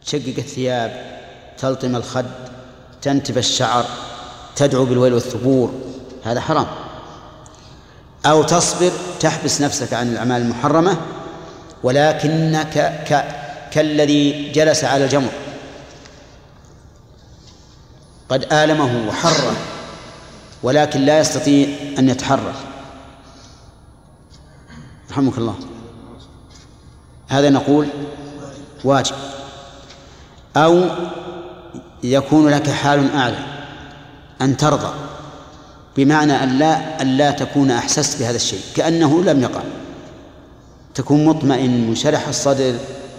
تشقق الثياب، تلطم الخد، تنتف الشعر، تدعو بالويل والثبور، هذا حرام. أو تصبر تحبس نفسك عن الأعمال المحرمة، ولكنك كالذي جلس على الجمر قد آلمه وحره ولكن لا يستطيع أن يتحرك، رحمك الله، هذا نقول واجب. أو يكون لك حال أعلى أن ترضى، بمعنى أن لا تكون أحسست بهذا الشيء كأنه لم يقع، تكون مطمئن منشرح الصدر،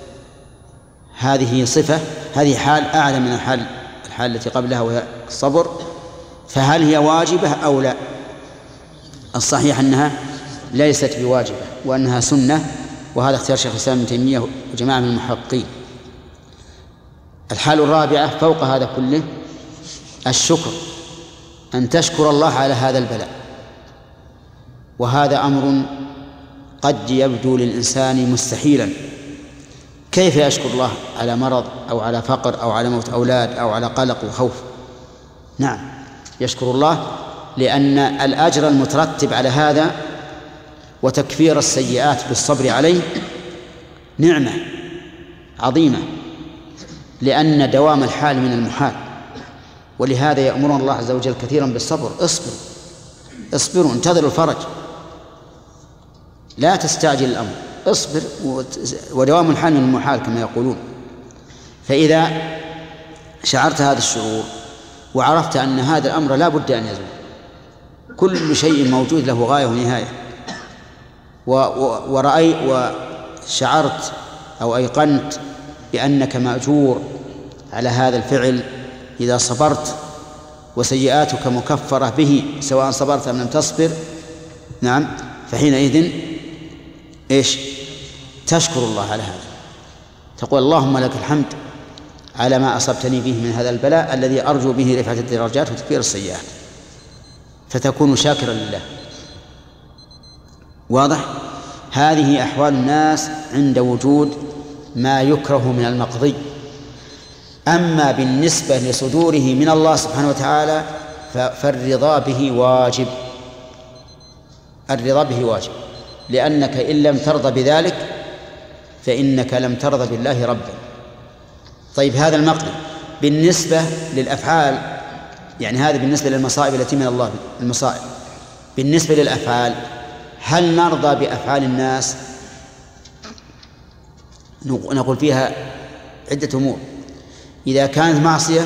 هذه صفة، هذه حال أعلى من الحال التي قبلها وهي الصبر. فهل هي واجبة أو لا؟ الصحيح أنها ليست بواجبة وأنها سنة، وهذا اختيار شيخ الإسلام ابن تيمية وجماعة من المحققين. الحال الرابعة فوق هذا كله الشكر، أن تشكر الله على هذا البلاء، وهذا أمر قد يبدو للإنسان مستحيلا. كيف يشكر الله على مرض أو على فقر أو على موت أولاد أو على قلق وخوف؟ نعم يشكر الله، لأن الأجر المترتب على هذا وتكفير السيئات بالصبر عليه نعمة عظيمة، لأن دوام الحال من المحال. ولهذا يأمرنا الله عز وجل كثيرا بالصبر. اصبروا انتظروا الفرج، لا تستعجل الأمر، اصبر، ودوام الحال من المحال كما يقولون. فإذا شعرت هذا الشعور وعرفت أن هذا الأمر لا بد أن يزول، كل شيء موجود له غاية ونهاية، وشعرت أو أيقنت بأنك مأجور على هذا الفعل إذا صبرت، وسيئاتك مكفرة به سواء صبرت أم لم تصبر، نعم، فحينئذ إيش؟ تشكر الله على هذا، تقول اللهم لك الحمد على ما أصبتني به من هذا البلاء الذي أرجو به رفعة الدرجات وتكفير السيئات، فتكون شاكرا لله. واضح؟ هذه أحوال الناس عند وجود ما يكره من المقضي. أما بالنسبة لصدوره من الله سبحانه وتعالى فالرضا به واجب، الرضا به واجب، لأنك إن لم ترضى بذلك فإنك لم ترضى بالله ربا. طيب هذا المقضي بالنسبة للأفعال، يعني هذا بالنسبة للمصائب التي من الله، المصائب. بالنسبة للأفعال هل نرضى بأفعال الناس؟ نقول فيها عدة أمور. إذا كانت معصية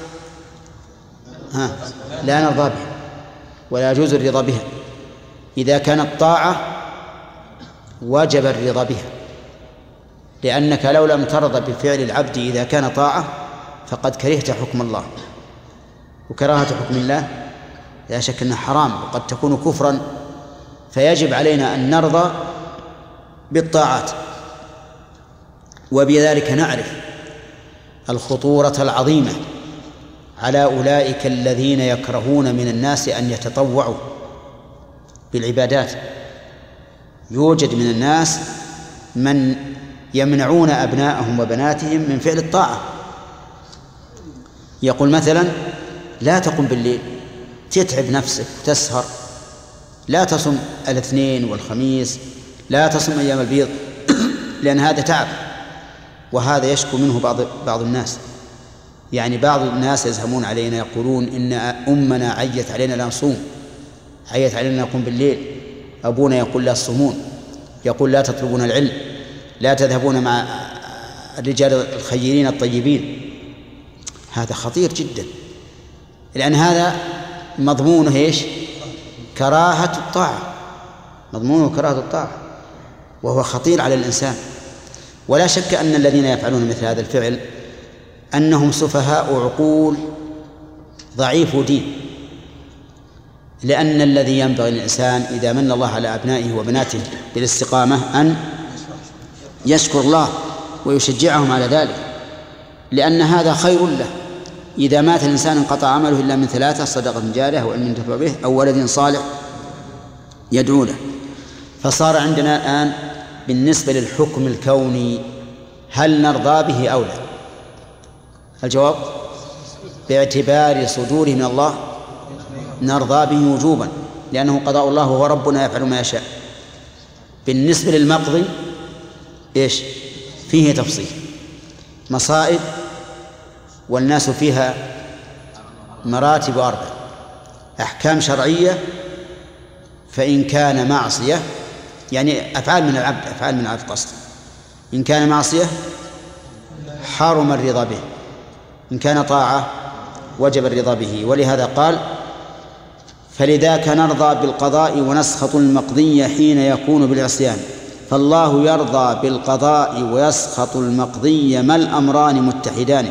لا نرضى بها ولا يجوز الرضا بها. إذا كانت طاعة وجب الرضا بها، لأنك لو لم ترضى بفعل العبد إذا كان طاعة فقد كرهت حكم الله، وكراهة حكم الله لا شك أنها حرام وقد تكون كفرا، فيجب علينا أن نرضى بالطاعات. وبذلك نعرف الخطورة العظيمة على أولئك الذين يكرهون من الناس أن يتطوعوا بالعبادات. يوجد من الناس من يمنعون أبناءهم وبناتهم من فعل الطاعة. يقول مثلا لا تقم بالليل، تتعب نفسك وتسهر، لا تصم الاثنين والخميس، لا تصم أيام البيض، لأن هذا تعب. وهذا يشكو منه بعض الناس، يعني بعض الناس يزهمون علينا يقولون إن أمنا عيت علينا لا نصوم، عيت علينا نقوم بالليل، أبونا يقول لا تصومون، يقول لا تطلبون العلم، لا تذهبون مع الرجال الخيرين الطيبين. هذا خطير جدا، لأن هذا مضمونه إيش؟ كراهة الطاعة، مضمونه كراهة الطاعة، وهو خطير على الإنسان. ولا شك أن الذين يفعلون مثل هذا الفعل أنهم سفهاء عقول ضعيف دين، لأن الذي ينبغي للإنسان إذا من الله على أبنائه وبناته بالاستقامة أن يشكر الله ويشجعهم على ذلك، لأن هذا خير له. إذا مات الإنسان انقطع عمله إلا من ثلاثة: صدقة جارية أو علم ينتفع به أو ولد صالح يدعو له. فصار عندنا الآن بالنسبة للحكم الكوني هل نرضى به أو لا؟ الجواب باعتبار صدوره من الله نرضى به وجوبا، لأنه قضاء الله وهو ربنا يفعل ما يشاء. بالنسبة للمقضي إيش فيه تفصيل، مصائب والناس فيها مراتب 4، أحكام شرعية، فإن كان معصية يعني أفعال من العبد قصد، إن كان معصية حرم الرضا به، إن كان طاعة وجب الرضا به. ولهذا قال فلذاك نرضى بالقضاء ونسخط المقضي حين يكون بالعصيان، فالله يرضى بالقضاء ويسخط المقضي ما الأمران متحدان،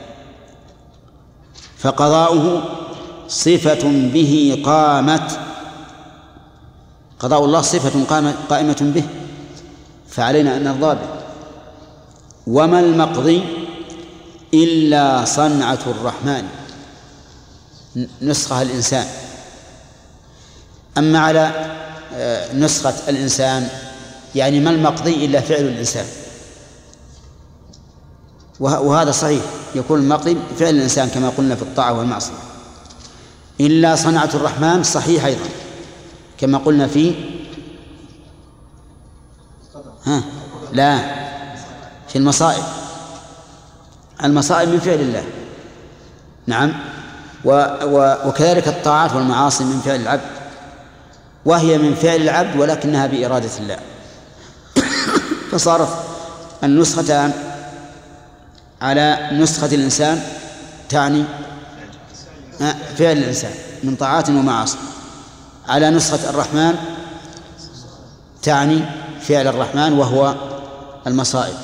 فقضاؤه صفة به قامت، قضاء الله صفة قائمة به فعلينا أن نرضى به. وما المقضي إلا صنعة الرحمن، نسخها الإنسان. أما على نسخة الإنسان يعني ما المقضي إلا فعل الإنسان، وهذا صحيح، يكون المقضي فعل الإنسان كما قلنا في الطاعة والمعصية. إلا صنعة الرحمن صحيح أيضا كما قلنا في في المصائب، المصائب من فعل الله، نعم، وكذلك الطاعات والمعاصي من فعل العبد، وهي من فعل العبد ولكنها بإرادة الله. فصارت النسختان على نسخة الإنسان تعني فعل الإنسان من طاعات ومعاصي، على نسخة الرحمن تعني فعل الرحمن وهو المصائب.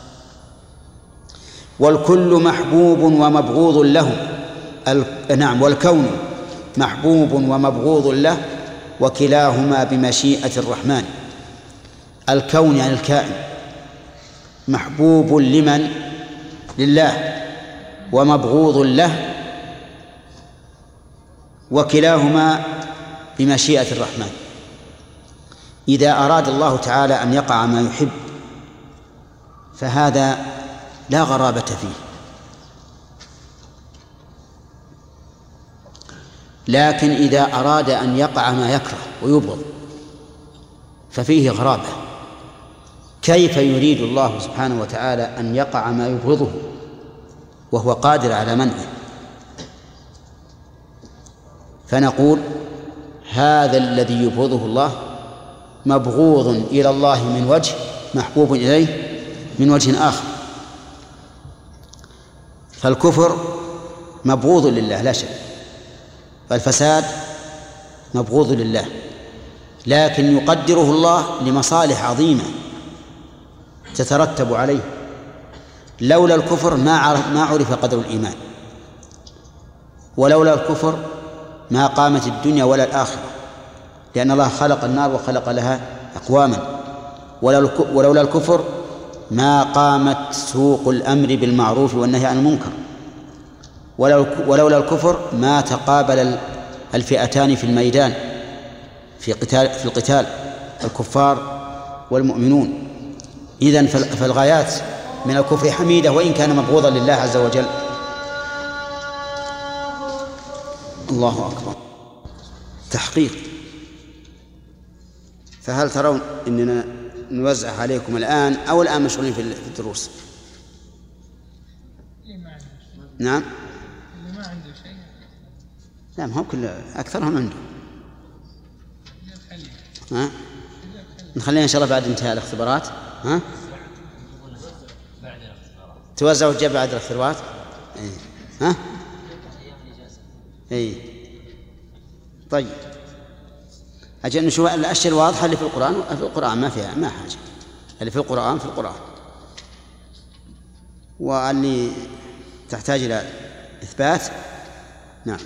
والكل محبوب ومبغوض له، نعم، والكون محبوب ومبغوض له، وكلاهما بمشيئة الرحمن. الكون يعني الكائن محبوب لمن؟ لله، ومبغوض له، وكلاهما بمشيئة الرحمن. إذا أراد الله تعالى أن يقع ما يحب فهذا لا غرابة فيه، لكن إذا أراد أن يقع ما يكره ويبغض ففيه غرابة. كيف يريد الله سبحانه وتعالى أن يقع ما يبغضه وهو قادر على منعه؟ فنقول هذا الذي يبغضه الله مبغوض إلى الله من وجه، محبوب إليه من وجه آخر. فالكفر مبغوض لله لا شك، والفساد مبغوض لله، لكن يقدره الله لمصالح عظيمة تترتب عليه. لولا الكفر ما عرف قدر الإيمان، ولولا الكفر ما قامت الدنيا ولا الآخرة، لأن الله خلق النار وخلق لها أقواما. ولولا الكفر ما قامت سوق الأمر بالمعروف والنهي عن المنكر، ولولا الكفر ما تقابل الفئتان في الميدان في القتال الكفار والمؤمنون. إذن فالغايات من الكفر حميدة وإن كان مبغوضا لله عز وجل. الله أكبر. تحقيق. فهل ترون أننا نوزع عليكم الآن أو الآن مشغولين في الدروس؟ نعم، اللي ما عنده شيء لا، هم كل أكثرهم عنده. نخلينا إن شاء الله بعد انتهاء الاختبارات. توزعوا الجبل بعد الاختبارات. اي طيب، أجل نشوف الأشياء الواضحة اللي في القرآن. في القرآن ما فيها ما حاجة، اللي في القرآن في القرآن، واللي تحتاج إلى إثبات. نعم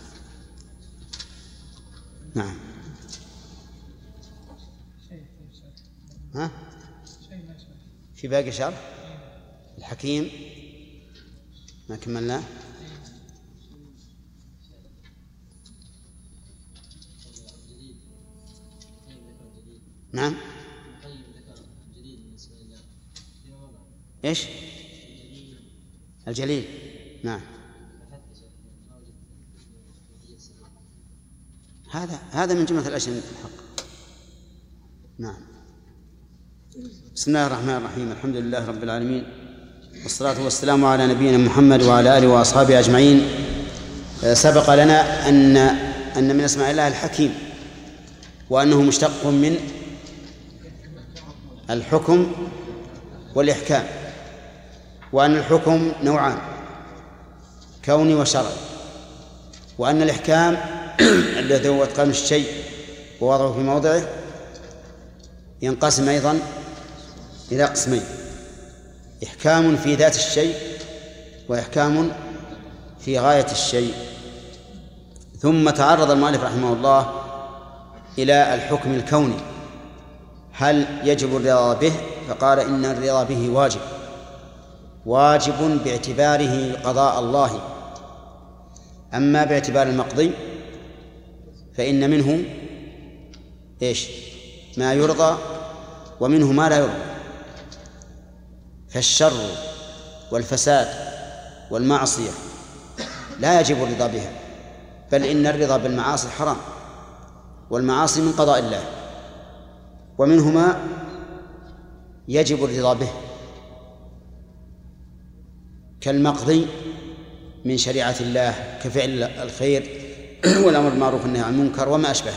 نعم. في باقي شرح الحكيم ما كملناه. نعم. ايش الجليل؟ نعم. هذا من جملة الأشياء الحق. نعم. بسم الله الرحمن الرحيم. الحمد لله رب العالمين، والصلاة والسلام على نبينا محمد وعلى آله وأصحابه أجمعين. سبق لنا أن من أسماء الله الحكيم، وأنه مشتق من الحكم والإحكام، وأن الحكم نوعان: كوني وشرعي، وأن الإحكام الذي هو إتقان الشيء ووضعه في موضعه ينقسم أيضا إلى قسمين: إحكام في ذات الشيء، وإحكام في غاية الشيء. ثم تعرض المؤلف رحمه الله إلى الحكم الكوني، هل يجب الرضا به؟ فقال إن الرضا به واجب باعتباره قضاء الله. أما باعتبار المقضي فإن منه ما يرضى ومنه ما لا يرضى. فالشر والفساد والمعصية لا يجب الرضا بها، بل إن الرضا بالمعاصي حرام، والمعاصي من قضاء الله، ومنهما يجب الرضا به كالمقضي من شريعة الله كفعل الخير والأمر بالمعروف والنهي عن المنكر وما أشبهه.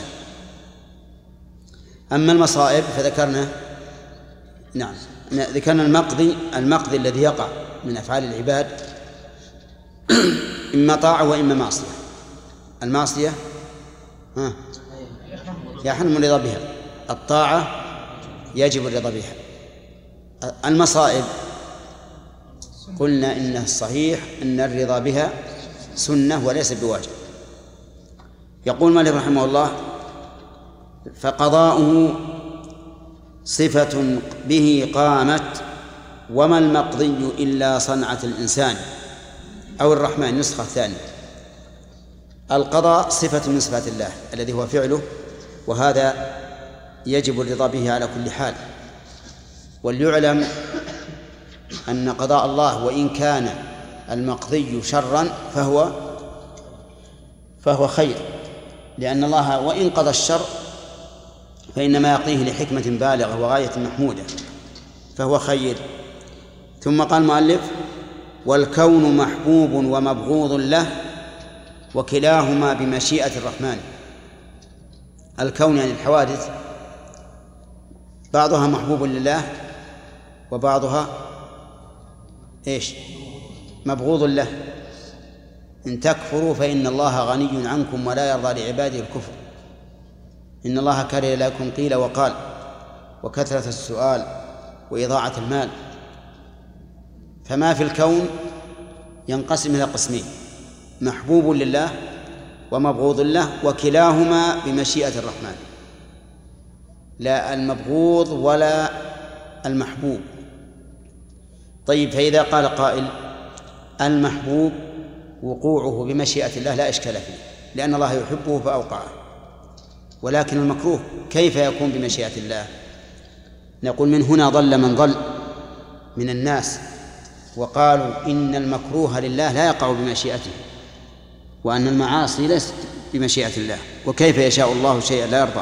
أما المصائب فذكرنا ذكرنا المقضي الذي يقع من أفعال العباد إما طاعة وإما معصية. المعصية يحرم الرضا بها، الطاعة يجب الرضا بها. المصائب قلنا إنه الصحيح أن الرضا بها سنة وليس بواجب. يقول مالك رحمه الله: فقضاؤه صفة به قامت، وما المقضي إلا صنعة الإنسان أو الرحمن. النسخة الثانية: القضاء صفة من صفات الله الذي هو فعله، وهذا يجب الرضا به على كل حال. وليعلم أن قضاء الله وإن كان المقضي شرا فهو خير، لأن الله وإن قضى الشر فإنما يقضيه لحكمة بالغة وغاية محمودة، فهو خير. ثم قال المؤلف: والكون محبوب ومبغوض له، وكلاهما بمشيئة الرحمن. الكون يعني الحوادث بعضها محبوب لله وبعضها مبغوض له. إن تكفروا فإن الله غني عنكم ولا يرضى لعباده الكفر. إن الله كره لكم قيل وقال وكثرة السؤال وإضاعة المال. فما في الكون ينقسم إلى قسمين: محبوب لله ومبغوض له، وكلاهما بمشيئة الرحمن، لا المبغوض ولا المحبوب. طيب، فإذا قال قائل: المحبوب وقوعه بمشيئة الله لا إشكال فيه، لأن الله يحبه فأوقعه، ولكن المكروه كيف يكون بمشيئة الله؟ نقول: من هنا ضل من ضل من الناس وقالوا إن المكروه لله لا يقع بمشيئته، وأن المعاصي ليست بمشيئة الله، وكيف يشاء الله شيئا لا يرضى.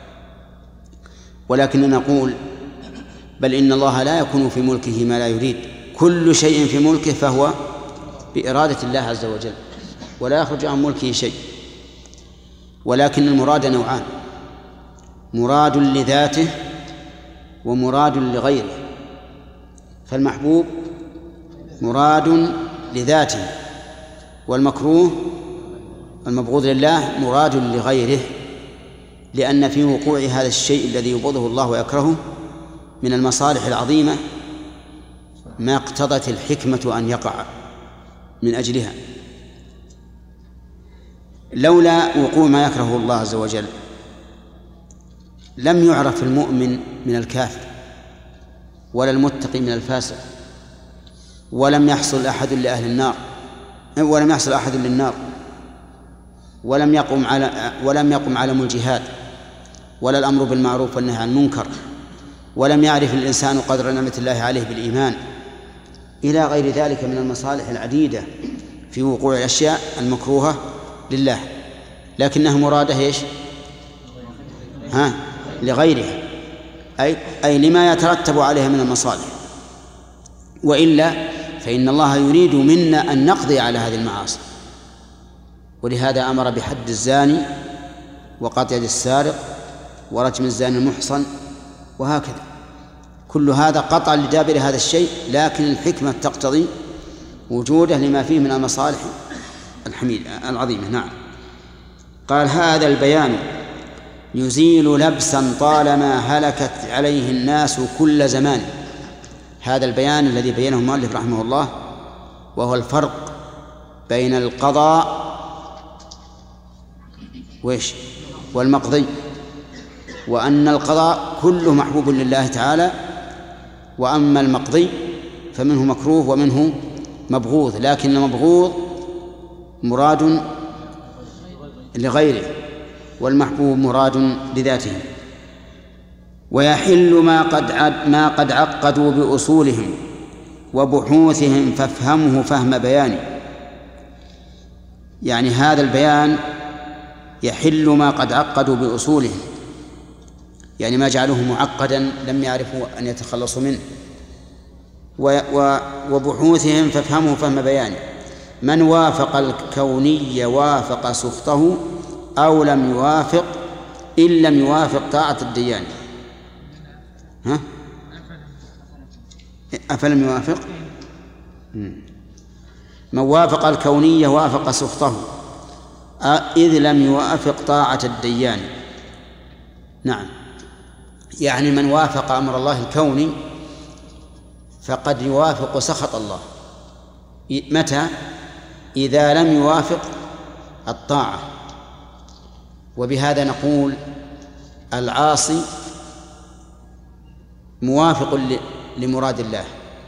ولكن نقول: بل إن الله لا يكون في ملكه ما لا يريد، كل شيء في ملكه فهو بإرادة الله عز وجل، ولا يخرج عن ملكه شيء. ولكن المراد نوعان: مراد لذاته ومراد لغيره. فالمحبوب مراد لذاته، والمكروه المبغوض لله مراد لغيره، لأن في وقوع هذا الشيء الذي يبغضه الله ويكرهه من المصالح العظيمة ما اقتضت الحكمة أن يقع من أجلها. لولا وقوع ما يكرهه الله عز وجل لم يعرف المؤمن من الكافر، ولا المتقي من الفاسق، ولم يحصل أحد لأهل النار، ولم يحصل أحد للنار، ولم يقم علم الجهاد، ولا الأمر بالمعروف والنهي عن المنكر، ولم يعرف الإنسان قدر نعمة الله عليه بالإيمان، إلى غير ذلك من المصالح العديدة في وقوع الأشياء المكروهة لله، لكنها مرادة إيش؟ لغيرها، أي لما يترتب عليها من المصالح، وإلا فإن الله يريد منا أن نقضي على هذه المعاصي، ولهذا أمر بحد الزاني وقطع يد السارق ورجم الزاني المحصن وهكذا. كل هذا قطع لدابر هذا الشيء، لكن الحكمة تقتضي وجوده لما فيه من المصالح العظيمة. نعم. قال: هذا البيان يزيل لبسا طالما هلكت عليه الناس كل زمان. هذا البيان الذي بينه المؤلف رحمه الله، وهو الفرق بين القضاء والمقضي، وأن القضاء كله محبوب لله تعالى، وأما المقضي فمنه مكروه ومنه مبغوض، لكن المبغوض مراد لغيره والمحبوب مراد لذاته. ويحل ما قد عقدوا بأصولهم وبحوثهم فافهمه فهم بيان. يعني هذا البيان يحل ما قد عقدوا بأصولهم، يعني ما جعلوه معقدا لم يعرفوا أن يتخلصوا منه، وبحوثهم فافهمه فهم بيان. من وافق الكوني وافق سخطه أو لم يوافق إن لم يوافق طاعة الديان. أفلم يوافق؟ من وافق الكوني وافق سخطه إذ لم يوافق طاعة الديان. نعم، يعني من وافق أمر الله الكوني فقد يوافق سخط الله. متى؟ إذا لم يوافق الطاعة. وبهذا نقول العاصي موافق لمراد الله.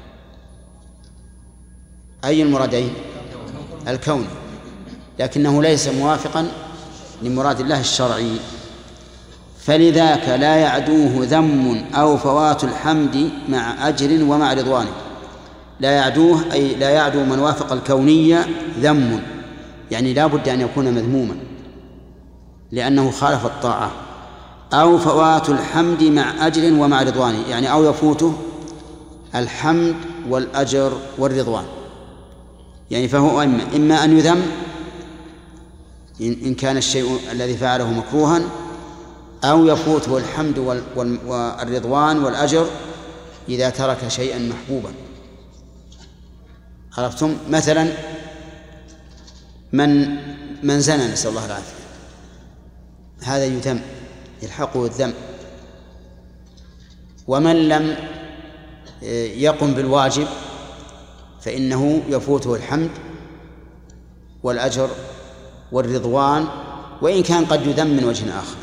أي المرادين؟ الكوني، لكنه ليس موافقا لمراد الله الشرعي، فلذاك لا يعدوه ذم أو فوات الحمد مع أجر ومع رضوانه. لا يعدوه أي لا يعدو من وافق الكونية ذم، يعني لا بد أن يكون مذموما لأنه خالف الطاعة، أو فوات الحمد مع أجر ومع رضوانه، يعني أو يفوته الحمد والأجر والرضوان، يعني فهو إما أن يذم إن كان الشيء الذي فعله مكروها، أو يفوته الحمد والرضوان والأجر إذا ترك شيئا محبوبا. عرفتم؟ مثلا من زنى، نسأل الله العافية، هذا يذم، يلحقه الذم. ومن لم يقم بالواجب فإنه يفوته الحمد والأجر والرضوان، وإن كان قد يذم من وجه آخر.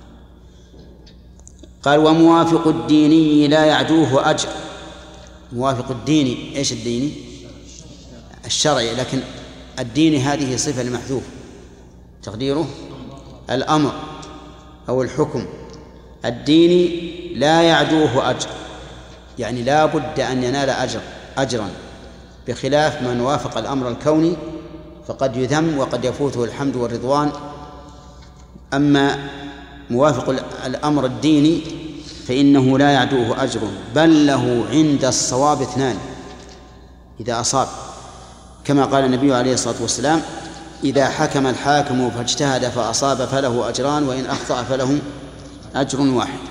قال: وموافق الديني لا يعدوه أجر. موافق الديني، إيش الديني؟ الشرعي، لكن الديني هذه صفة لمحذوف تقديره الأمر أو الحكم. الديني لا يعدوه أجر، يعني لا بد أن ينال أجرا، بخلاف من وافق الأمر الكوني فقد يذم وقد يفوته الحمد والرضوان. أما موافق الأمر الديني فإنه لا يعدوه أجر، بل له عند الصواب 2 إذا أصاب، كما قال النبي عليه الصلاة والسلام: إذا حكم الحاكم فاجتهد فأصاب فله أجران، وإن أخطأ فله أجر واحد.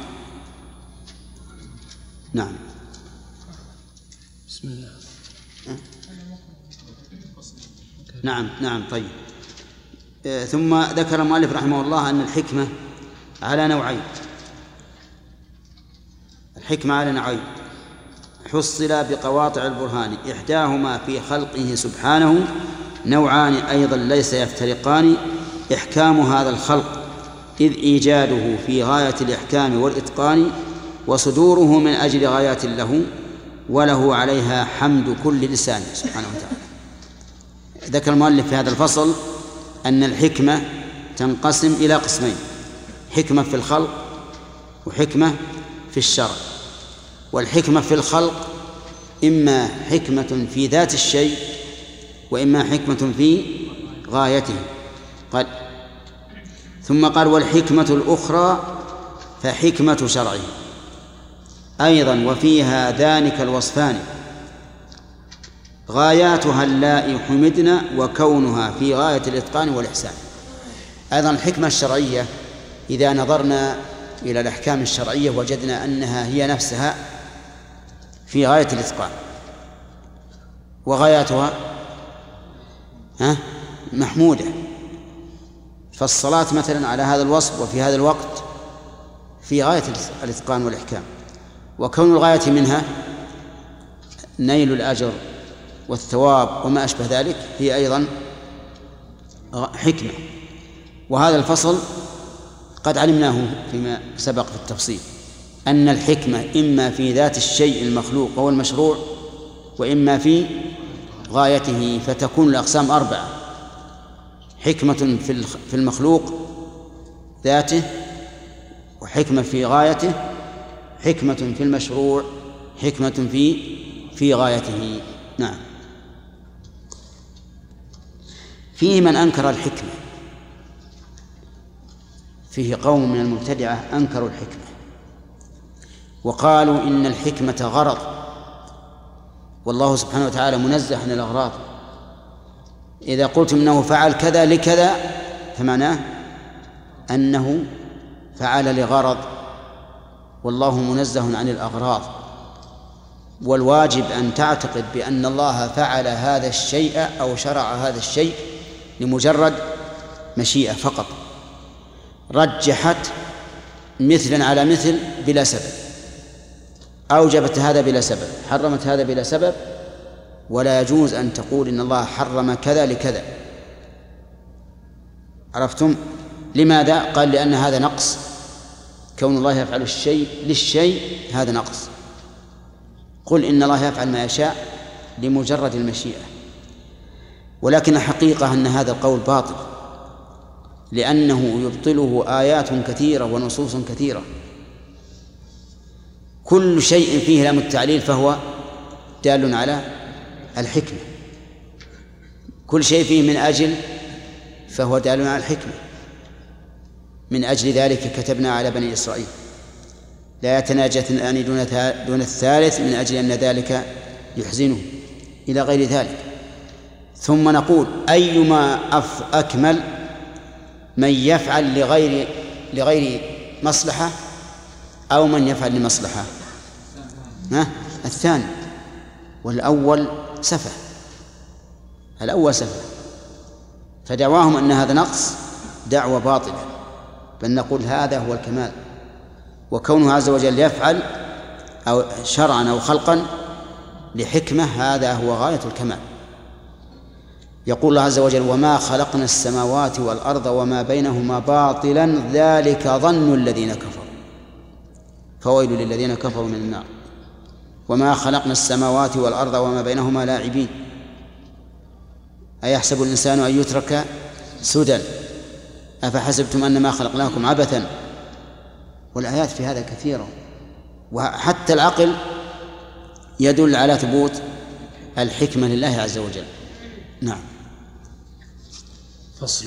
نعم. بسم الله. نعم. طيب. ثم ذكر المؤلف رحمه الله أن الحكمة على نوعين. الحكمة على نوعين حصل بقواطع البرهان، إحداهما في خلقه سبحانه، نوعان أيضا ليس يفترقان: إحكام هذا الخلق إذ إيجاده في غاية الإحكام والإتقان، وصدوره من أجل غايات له، وله عليها حمد كل لسان سبحانه وتعالى. ذكر المؤلف في هذا الفصل أن الحكمة تنقسم إلى قسمين: حكمة في الخلق وحكمة في الشرع. والحكمة في الخلق إما حكمة في ذات الشيء وإما حكمة في غايته. قال ثم قال والحكمة الأخرى فحكمة شرعه أيضا، وفيها ذلك الوصفان غاياتها اللائي حمدنا وكونها في غاية الإتقان والإحسان. أيضا الحكمة الشرعية إذا نظرنا إلى الأحكام الشرعية وجدنا أنها هي نفسها في غاية الإتقان، وغاياتها محمودة. فالصلاة مثلا على هذا الوصف وفي هذا الوقت في غاية الإتقان والإحكام، وكون الغاية منها نيل الأجر والثواب وما أشبه ذلك هي أيضا حكمة. وهذا الفصل قد علمناه فيما سبق في التفصيل، أن الحكمة إما في ذات الشيء المخلوق وهو المشروع، وإما في غايته، فتكون الأقسام 4: حكمة في المخلوق ذاته، وحكمة في غايته، حكمة في المشروع، حكمة في غايته. نعم. فيه من أنكر الحكمة، فيه قوم من المبتدعة أنكروا الحكمة وقالوا إن الحكمة غرض، والله سبحانه وتعالى منزه عن الأغراض. إذا قلتم إنه فعل كذا لكذا فمعناه أنه فعل لغرض، والله منزه عن الأغراض. والواجب أن تعتقد بأن الله فعل هذا الشيء أو شرع هذا الشيء لمجرد مشيئة فقط، رجحت مثلا على مثل بلا سبب، أوجبت هذا بلا سبب، حرمت هذا بلا سبب. ولا يجوز أن تقول إن الله حرم كذا لكذا. عرفتم؟ لماذا؟ قال لأن هذا نقص، كون الله يفعل الشيء للشيء هذا نقص. قل إن الله يفعل ما يشاء لمجرد المشيئة. ولكن الحقيقة أن هذا القول باطل، لأنه يبطله آيات كثيرة ونصوص كثيرة. كل شيء فيه لام التعليل فهو دال على الحكمة، كل شيء فيه من أجل فهو دال على الحكمة. من أجل ذلك كتبنا على بني إسرائيل لا يتناجى اثنان دون الثالث من أجل أن ذلك يحزنه، إلى غير ذلك. ثم نقول أيما أكمل، من يفعل لغير مصلحة أو من يفعل لمصلحة؟ الثاني، والأول سفه، الأول سفه. فدعواهم أن هذا نقص دعوة باطلة، بل نقول هذا هو الكمال. وكونه عز وجل يفعل أو شرعا أو خلقا لحكمة هذا هو غاية الكمال. يقول الله عز وجل وما خلقنا السماوات والأرض وما بينهما باطلا ذلك ظن الذين كفروا فويل للذين كفروا من النار. وما خلقنا السماوات والأرض وما بينهما لاعبين أيحسب الإنسان أن يترك سدى أفحسبتم أنما خلقناكم عبثا. والآيات في هذا كثيرة، وحتى العقل يدل على ثبوت الحكمة لله عز وجل. نعم. فصل.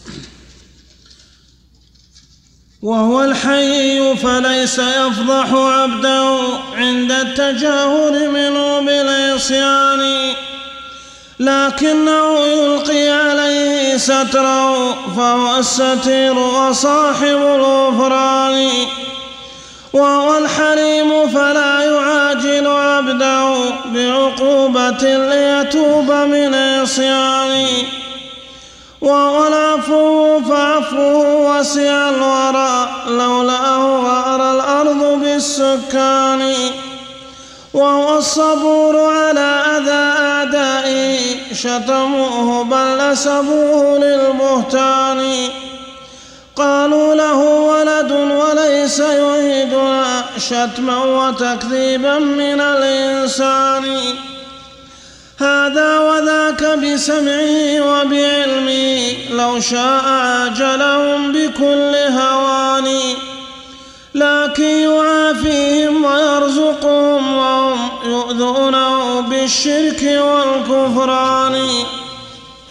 وهو الحي فليس يفضح عبده عند التجاهل منه بالعصيان، لكنه يلقي عليه ستره فهو الستير وصاحب الغفران. وهو الحليم فلا يعاجل عبده بعقوبة ليتوب من عصيانه. وهو العفو فعفوه وسع الورى لولاه غار الأرض بالسكان. وهو الصبور على أذى أعدائه شتموه بل نسبوه للبهتان. قالوا له ولد وليس يعيدنا شتما وتكذيبا من الإنسان. هذا وذاك بسمعه وبعلمه لو شاء عاجلهم بكل هوان. لكن يعافيهم ويرزقهم وهم يؤذونه بالشرك والكفران.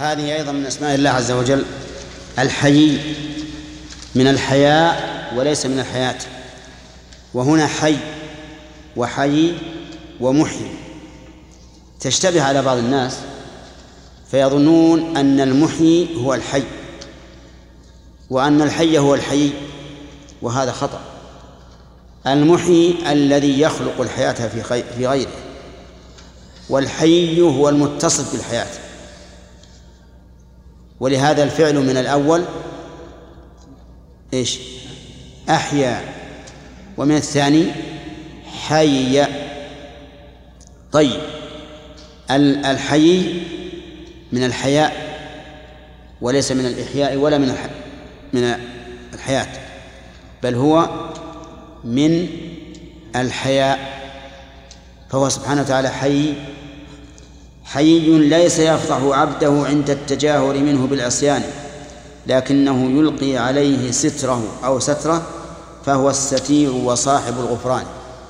هذه أيضا من أسماء الله عز وجل الحيي، من الحياء وليس من الحياة. وهنا حي وحيي ومحيي تشتبه على بعض الناس فيظنون أن المحيي هو الحي وأن الحي هو الحيي، وهذا خطأ. المحيي الذي يخلق الحياة في غيره، والحي هو المتصف بالحياة. ولهذا الفعل من الأول إيش؟ أحيا، ومن الثاني حي. طيب الحي من الحياء وليس من الإحياء ولا من الحياة، بل هو من الحياء، فهو سبحانه وتعالى حي ليس يفضح عبده عند التجاهر منه بالعصيان، لكنه يلقي عليه ستره أو ستره، فهو الستير وصاحب الغفران.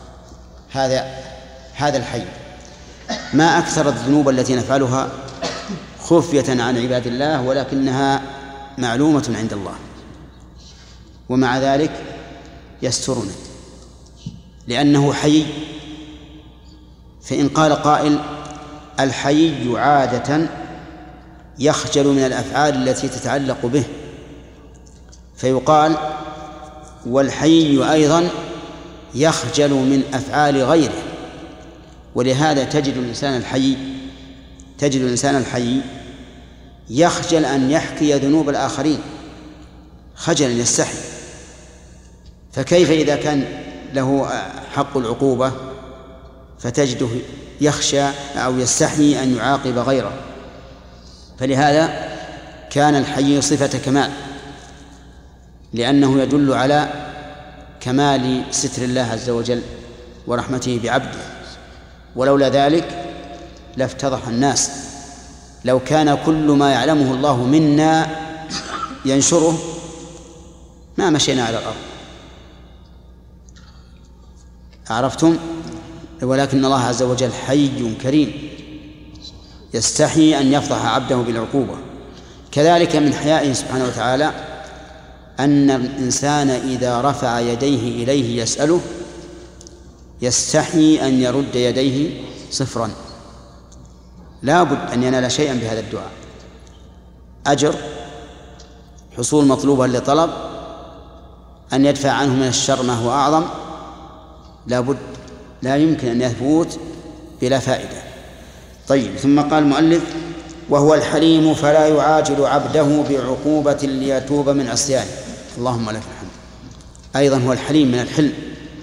هذا الحي. ما أكثر الذنوب التي نفعلها خفية عن عباد الله ولكنها معلومة عند الله، ومع ذلك يسترنا لأنه حي. فإن قال قائل الحي عادة يخجل من الأفعال التي تتعلق به، فيقال والحي أيضا يخجل من أفعال غيره. ولهذا تجد الإنسان الحي يخجل أن يحكي ذنوب الآخرين، خجلا يستحي. فكيف إذا كان له حق العقوبة فتجده يخشى أو يستحي أن يعاقب غيره؟ فلهذا كان الحي صفة كمال، لأنه يدل على كمال ستر الله عز وجل ورحمته بعبده. ولولا ذلك لافتضح الناس. لو كان كل ما يعلمه الله منا ينشره ما مشينا على الأرض. عرفتم؟ ولكن الله عز وجل حي كريم يستحي أن يفضح عبده بالعقوبة. كذلك من حيائه سبحانه وتعالى أن الإنسان إذا رفع يديه إليه يسأله يستحي أن يرد يديه صفرا. لا بد أن ينال شيئا بهذا الدعاء، أجر، حصول مطلوبا لطلب، أن يدفع عنه من الشر ما هو أعظم. لا بد، لا يمكن أن يفوت بلا فائدة. طيب، ثم قال المؤلف وهو الحليم فلا يعاجل عبده بعقوبة ليتوب من عصيانه. اللهم لك الحمد. أيضا هو الحليم من الحلم،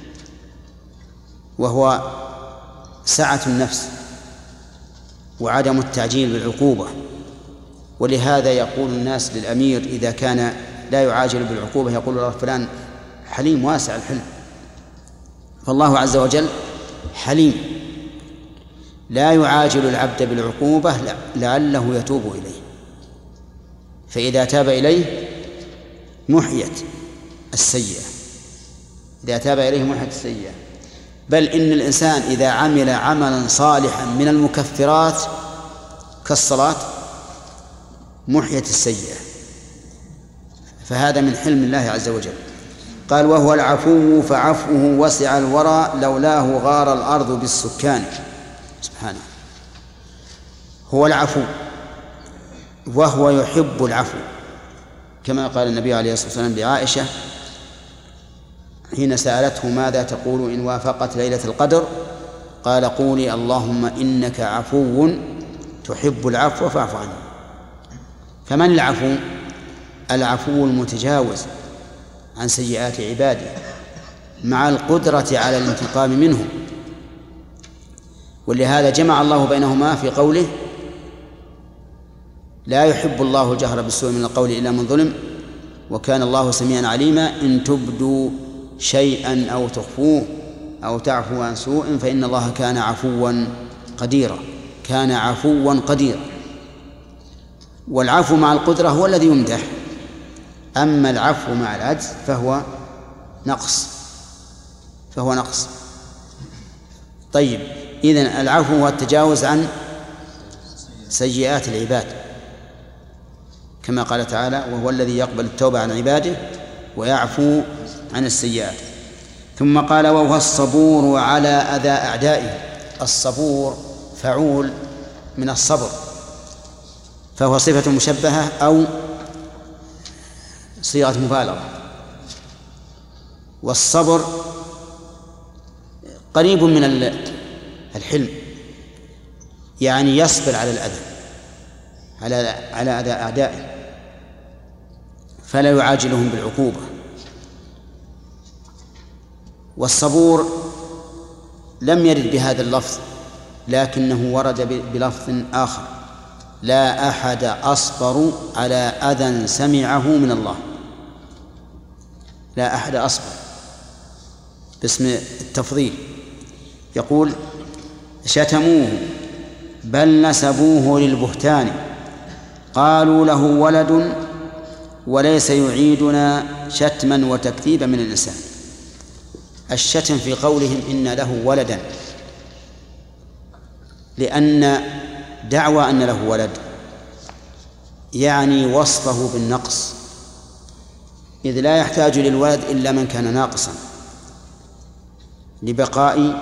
وهو سعة النفس وعدم التعجيل بالعقوبة. ولهذا يقول الناس للأمير إذا كان لا يعاجل بالعقوبة يقول له فلان حليم واسع الحلم. فالله عز وجل حليم لا يعاجل العبد بالعقوبة لعله يتوب إليه، فإذا تاب إليه محيت السيئة، إذا تاب إليه محيت السيئة. بل إن الإنسان إذا عمل عملا صالحا من المكفرات كالصلاة محيت السيئة. فهذا من حلم الله عز وجل. قال وهو العفو فعفوه وسع الورى لولاه غار الأرض بالسكان. سبحانه. هو العفو وهو يحب العفو، كما قال النبي عليه الصلاة والسلام لعائشة حين سألته ماذا تقول إن وافقت ليلة القدر؟ قال قولي اللهم إنك عفو تحب العفو فاعف عني. فمن العفو؟ العفو المتجاوز عن سيئات عباده مع القدرة على الانتقام منهم. ولهذا جمع الله بينهما في قوله لا يحب الله الجهر بالسوء من القول إلا من ظلم وكان الله سميعا عليما إن تبدوا شيئا أو تخفوه أو تعفو عن سوء فإن الله كان عفوا قديرا. كان عفوا قديرا. والعفو مع القدرة هو الذي يمدح، أما العفو مع العجز فهو نقص. طيب، إذن العفو هو التجاوز عن سيئات العباد كما قال تعالى: وهو الذي يقبل التوبة عن عباده ويعفو عن السيئات. ثم قال: وهو الصبور على أذى أعدائه. الصبور فعول من الصبر، فهو صفة مشبهة أو صيغة مبالغة. والصبر قريب من الحلم، يعني يصبر على الأذى، على أذى أعدائه، فلا يعاجلهم بالعقوبة. والصبور لم يرد بهذا اللفظ، لكنه ورد بلفظ آخر: لا أحد أصبر على أذى سمعه من الله. لا أحد أصبر باسم التفضيل. يقول: شتموه بل نسبوه للبهتان، قالوا له ولد وليس يعيدنا شتما وتكذيبا من الإنسان. الشتم في قولهم إن له ولدا، لأن دعوى أن له ولد يعني وصفه بالنقص، إذ لا يحتاج للولد إلا من كان ناقصا لبقاء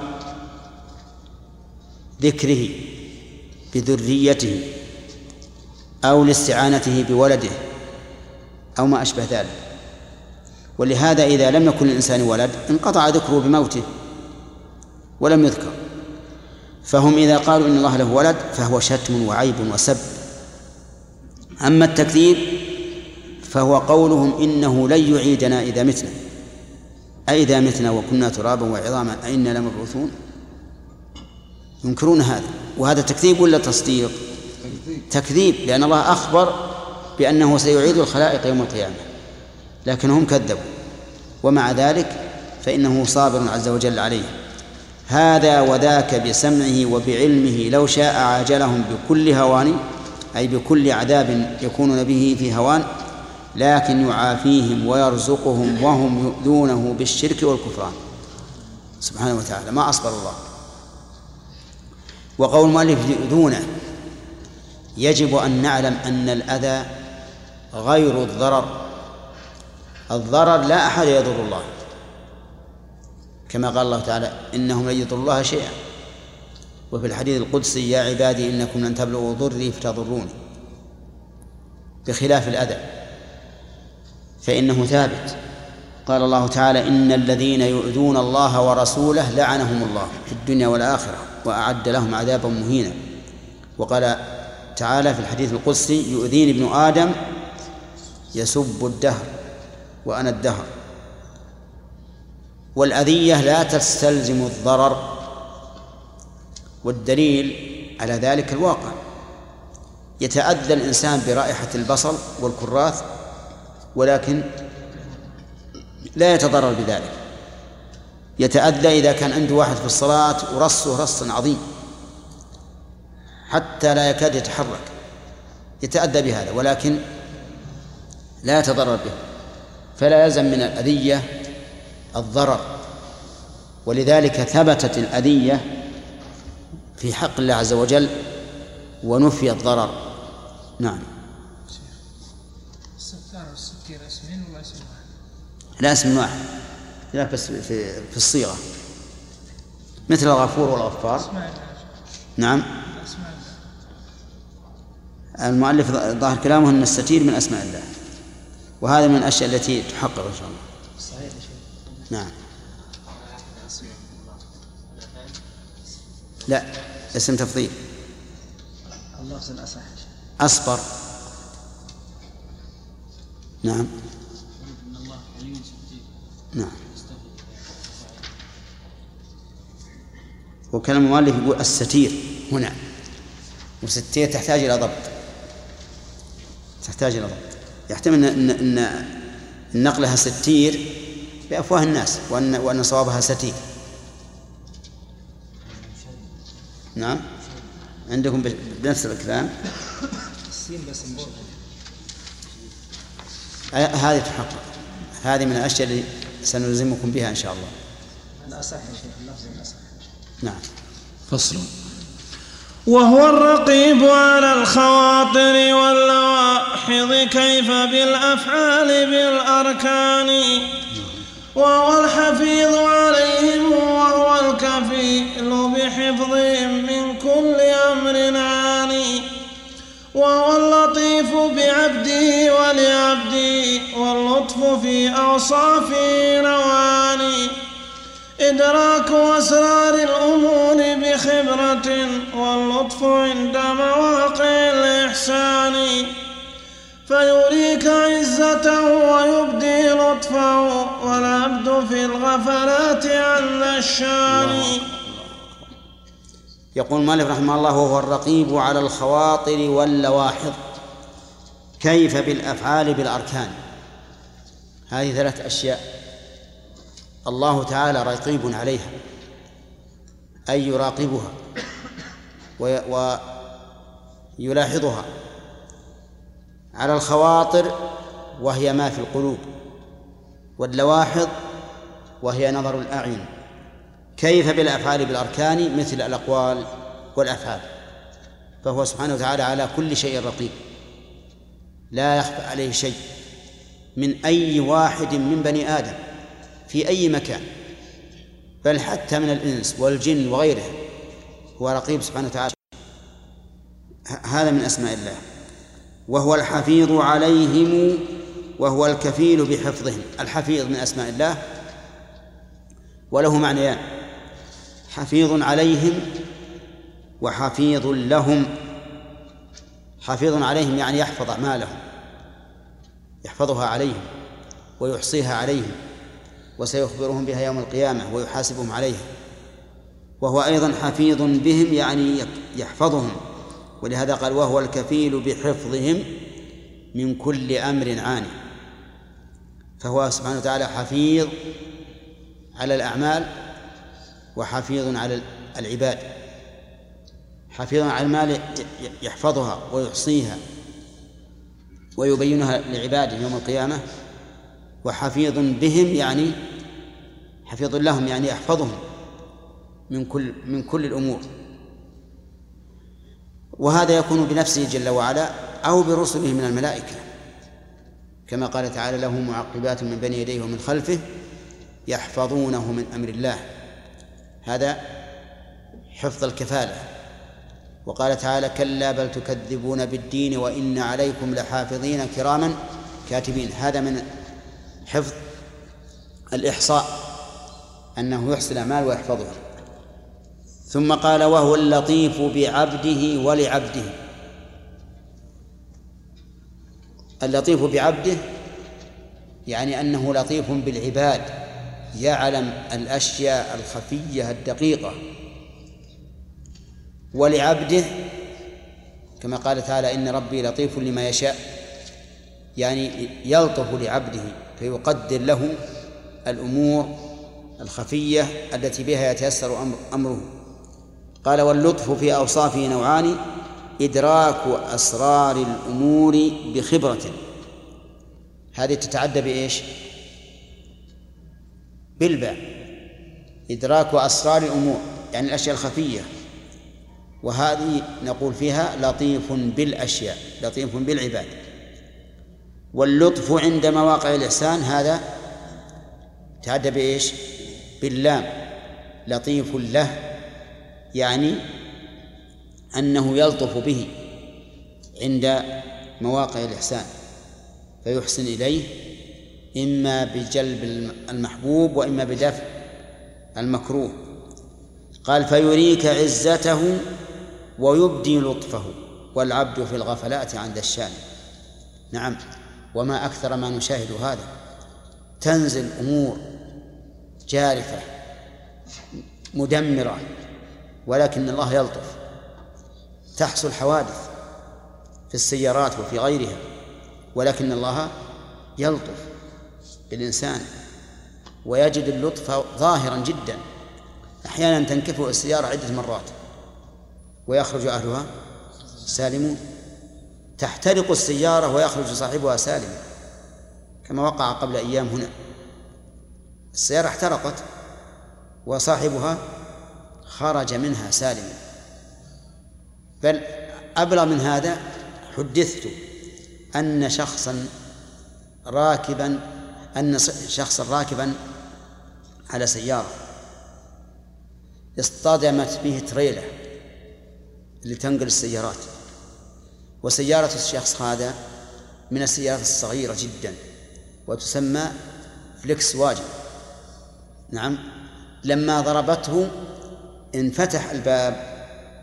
ذكره بذريته أو لاستعانته بولده أو ما أشبه ذلك. ولهذا إذا لم يكن للإنسان ولد انقطع ذكره بموته ولم يذكر. فهم إذا قالوا إن الله له ولد فهو شتم وعيب وسب. أما التكذيب فهو قولهم إنه لن يعيدنا إذا متنا، أئذا متنا وكنا ترابا وعظاما أئنا لمبعوثون. ينكرون هذا، وهذا تكذيب ولا تصديق؟ تكذيب، لأن الله أخبر بأنه سيعيد الخلائق يوم القيامة، لكنهم كذبوا، ومع ذلك فإنه صابر عز وجل عليه. هذا وذاك بسمعه وبعلمه لو شاء عاجلهم بكل هوان، أي بكل عذاب يكونون به في هوان، لكن يعافيهم ويرزقهم وهم يؤذونه بالشرك والكفران سبحانه وتعالى. ما أصبر الله. وقول المؤلف يؤذونه، يجب أن نعلم أن الأذى غير الضرر. الضرر لا أحد يضر الله، كما قال الله تعالى: إنهم لن يضروا الله شيئا. وفي الحديث القدسي: يا عبادي إنكم لن تبلغوا ضري فتضروني. بخلاف الأذى فإنه ثابت. قال الله تعالى: إن الذين يؤذون الله ورسوله لعنهم الله في الدنيا والآخرة وأعد لهم عذابا مهينا. وقال تعالى في الحديث القدسي: يؤذيني ابن آدم يسب الدهر وأنا الدهر. والأذية لا تستلزم الضرر، والدليل على ذلك الواقع. يتأذى الإنسان برائحة البصل والكراث ولكن لا يتضرر بذلك. يتأذى إذا كان عنده واحد في الصلاة ورصه رص عظيم حتى لا يكاد يتحرك، يتأذى بهذا ولكن لا يتضرر به، فلا يلزم من الأذية الضرر. ولذلك ثبتت الأذية في حق الله عز وجل ونفي الضرر. نعم. الستار والستير اسمين ولا اسم واحد؟ لا، اسم واحد، لا بس في الصيغة، مثل الغفور والغفار. نعم. المؤلف ظاهر كلامه أن الستير من أسماء الله، وهذا من الأشياء التي تحقق إن شاء الله. صحيح. نعم. لا، اسم تفضيل. اللفظ الأصح أصبر. نعم. نعم. وكلام المؤلف يقول الستير هنا، والستير تحتاج إلى ضبط، يحتمل أن نقلها ستير بأفواه الناس وأن صوابها ستير. نعم. عندكم بنفس الكلام السين بس هذه تحقق. هذه من الأشياء اللي سنلزمكم بها إن شاء الله. الأصح يا شيخ، اللفظ الأصح. نعم. فصل. وهو الرقيب على الخواطر واللوائح وحظ كيف بالأفعال بالأركان وهو الحفيظ عليهم وهو الكفيل بحفظهم من كل أمر عاني وهو اللطيف بعبده ولعبده واللطف في أوصافه نوعان إدراك أسرار الأمور بخبرة واللطف عند مواقع الإحسان فيريك عزته ويبدي لطفه والعبد في الغفلات عن الشان. يقول المؤلف رحمه الله: وهو الرقيب على الخواطر واللواحظ كيف بالأفعال بالأركان. هذه 3 أشياء الله تعالى رقيب عليها، أي يراقبها ويلاحظها. على الخواطر وهي ما في القلوب، واللواحظ وهي نظر الأعين. كيف بالأفعال بالأركان مثل الأقوال والأفعال، فهو سبحانه وتعالى على كل شيء رقيب، لا يخفى عليه شيء من أي واحد من بني آدم في أي مكان، بل حتى من الإنس والجن وغيره هو رقيب سبحانه وتعالى. هذا من أسماء الله. وهو الحفيظ عليهم وهو الكفيل بحفظهم. الحفيظ من أسماء الله وله معنيان: حفيظ عليهم وحفيظ لهم. حفيظ عليهم يعني يحفظ أعمالهم، يحفظها عليهم ويحصيها عليهم وسيخبرهم بها يوم القيامة ويحاسبهم عليها. وهو أيضا حفيظ بهم يعني يحفظهم، ولهذا قال: وهو الكفيل بحفظهم من كل أمر عاني. فهو سبحانه وتعالى حفيظ على الأعمال وحفيظ على العباد. حفيظ على المال يحفظها ويحصيها ويبينها لعباده يوم القيامة، وحفيظ بهم يعني حفيظ لهم يعني يحفظهم من كل الأمور. وهذا يكون بنفسه جل وعلا أو برسله من الملائكة، كما قال تعالى: له معقبات من بين يديه ومن خلفه يحفظونه من أمر الله. هذا حفظ الكفالة. وقال تعالى: كلا بل تكذبون بالدين وإن عليكم لحافظين كراما كاتبين. هذا من حفظ الإحصاء، أنه يحصي الأعمال ويحفظها. ثم قال: وهو اللطيف بعبده ولعبده. اللطيف بعبده يعني أنه لطيف بالعباد، يعلم الأشياء الخفية الدقيقة. ولعبده كما قال تعالى: إن ربي لطيف لما يشاء، يعني يلطف لعبده فيقدر له الأمور الخفية التي بها يتيسر أمره. قال: واللطف في أوصافه نوعان: إدراك أسرار الأمور بخبرة. هذه تتعدى بإيش؟ بالباء. إدراك أسرار الأمور يعني الأشياء الخفية، وهذه نقول فيها لطيف بالأشياء، لطيف بالعباد. واللطف عند مواقع الإحسان هذا تعدى بإيش؟ باللام، لطيف له، يعني أنه يلطف به عند مواقع الإحسان فيحسن إليه، إما بجلب المحبوب وإما بدفع المكروه. قال: فيريك عزته ويبدي لطفه والعبد في الغفلات عند الشان. نعم، وما أكثر ما نشاهد هذا. تنزل أمور جارفة مدمرة ولكن الله يلطف. تحصل حوادث في السيارات وفي غيرها ولكن الله يلطف بالإنسان ويجد اللطف ظاهرا جدا. أحيانا تنكفئ السيارة عدة مرات ويخرج أهلها سالمون، تحترق السيارة ويخرج صاحبها سالما، كما وقع قبل أيام هنا. السيارة احترقت وصاحبها خرج منها سالما. بل أبلغ من هذا، حدثت أن شخصا راكبا على سيارة اصطدمت به تريلة لتنقل السيارات، وسيارة الشخص هذا من السيارات الصغيرة جدا وتسمى فليكس واجن. نعم. لما ضربته انفتح الباب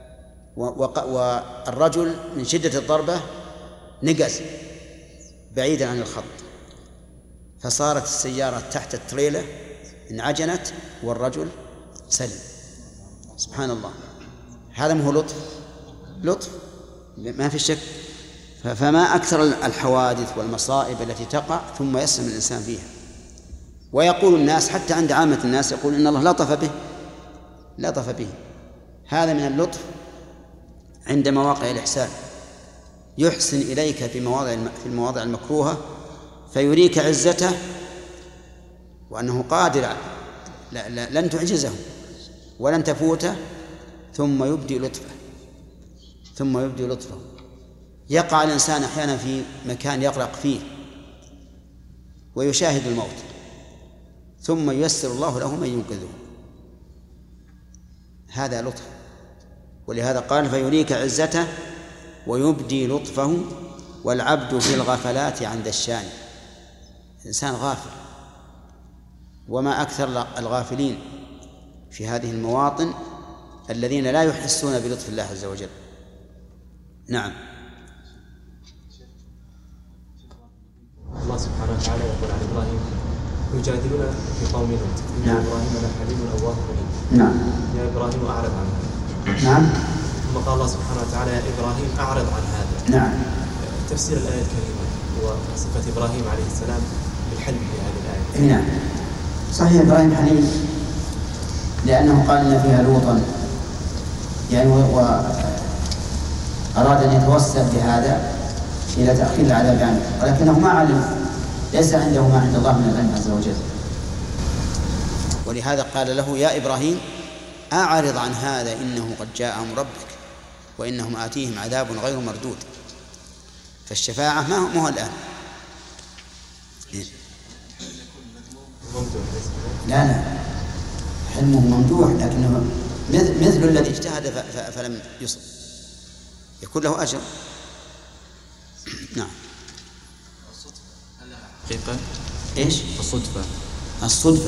والرجل من شدة الضربة نقز بعيدا عن الخط، فصارت السيارة تحت التريلة انعجنت والرجل سلم. سبحان الله، هذا ما هو لطف ما في شك. فما أكثر الحوادث والمصائب التي تقع ثم يسلم الإنسان فيها. ويقول الناس حتى عند عامة الناس يقول إن الله لطف به. هذا من اللطف عند مواقع الإحسان، يحسن إليك في المواضع المكروهة فيريك عزته وأنه قادر لن تعجزه ولن تفوته، ثم يبدي لطفه. يقع الإنسان أحيانا في مكان يغرق فيه ويشاهد الموت، ثم ييسر الله له من ينقذه. هذا لطف. ولهذا قال فيريك عزته ويبدي لطفه والعبد في الغفلات عند الشان. الإنسان غافل، وما أكثر الغافلين في هذه المواطن الذين لا يحسون بلطف الله عز وجل. نعم. الله سبحانه وتعالى يقول عن إبراهيم يجادلنا في قوم لوط إن إبراهيم لحليم أواه منيب. نعم. يا إبراهيم أعرض عن هذا. نعم. ثم قال الله سبحانه وتعالى يا إبراهيم أعرض عن هذا. نعم. تفسير الآية الكريمة وصفة إبراهيم عليه السلام بالحلم في هذه الآية. نعم صحيح، إبراهيم حليم لأنه قال إن فيها لوطا، يعني وأراد أن يتوسل بهذا إلى تأخير العذاب عنه، ولكنه ما علم، ليس عنده ما عند الله من العلم عز وجل. ولهذا قال له يا إبراهيم أعرض عن هذا إنه قد جاء أمر ربك وإنهم آتيهم عذاب غير مردود. فالشفاعة ما هو الآن. لا حلمه ممدوح، لكنه مثل الذي اجتهد فلم يصب، يكون له أجر. نعم. حقيقة إيش؟ الصدفة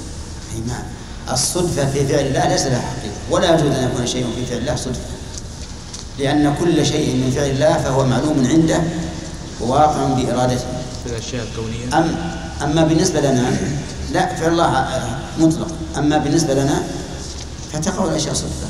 الصدفة في فعل الله ليس لها حقيقة، ولا يجوز أن يكون شيء في فعل الله صدفة، لأن كل شيء من فعل الله فهو معلوم عنده وواقع بإرادته في الأشياء الكونية. أما بالنسبة لنا لا، فعل الله مطلق. أما بالنسبة لنا فتقع الأشياء صدفة.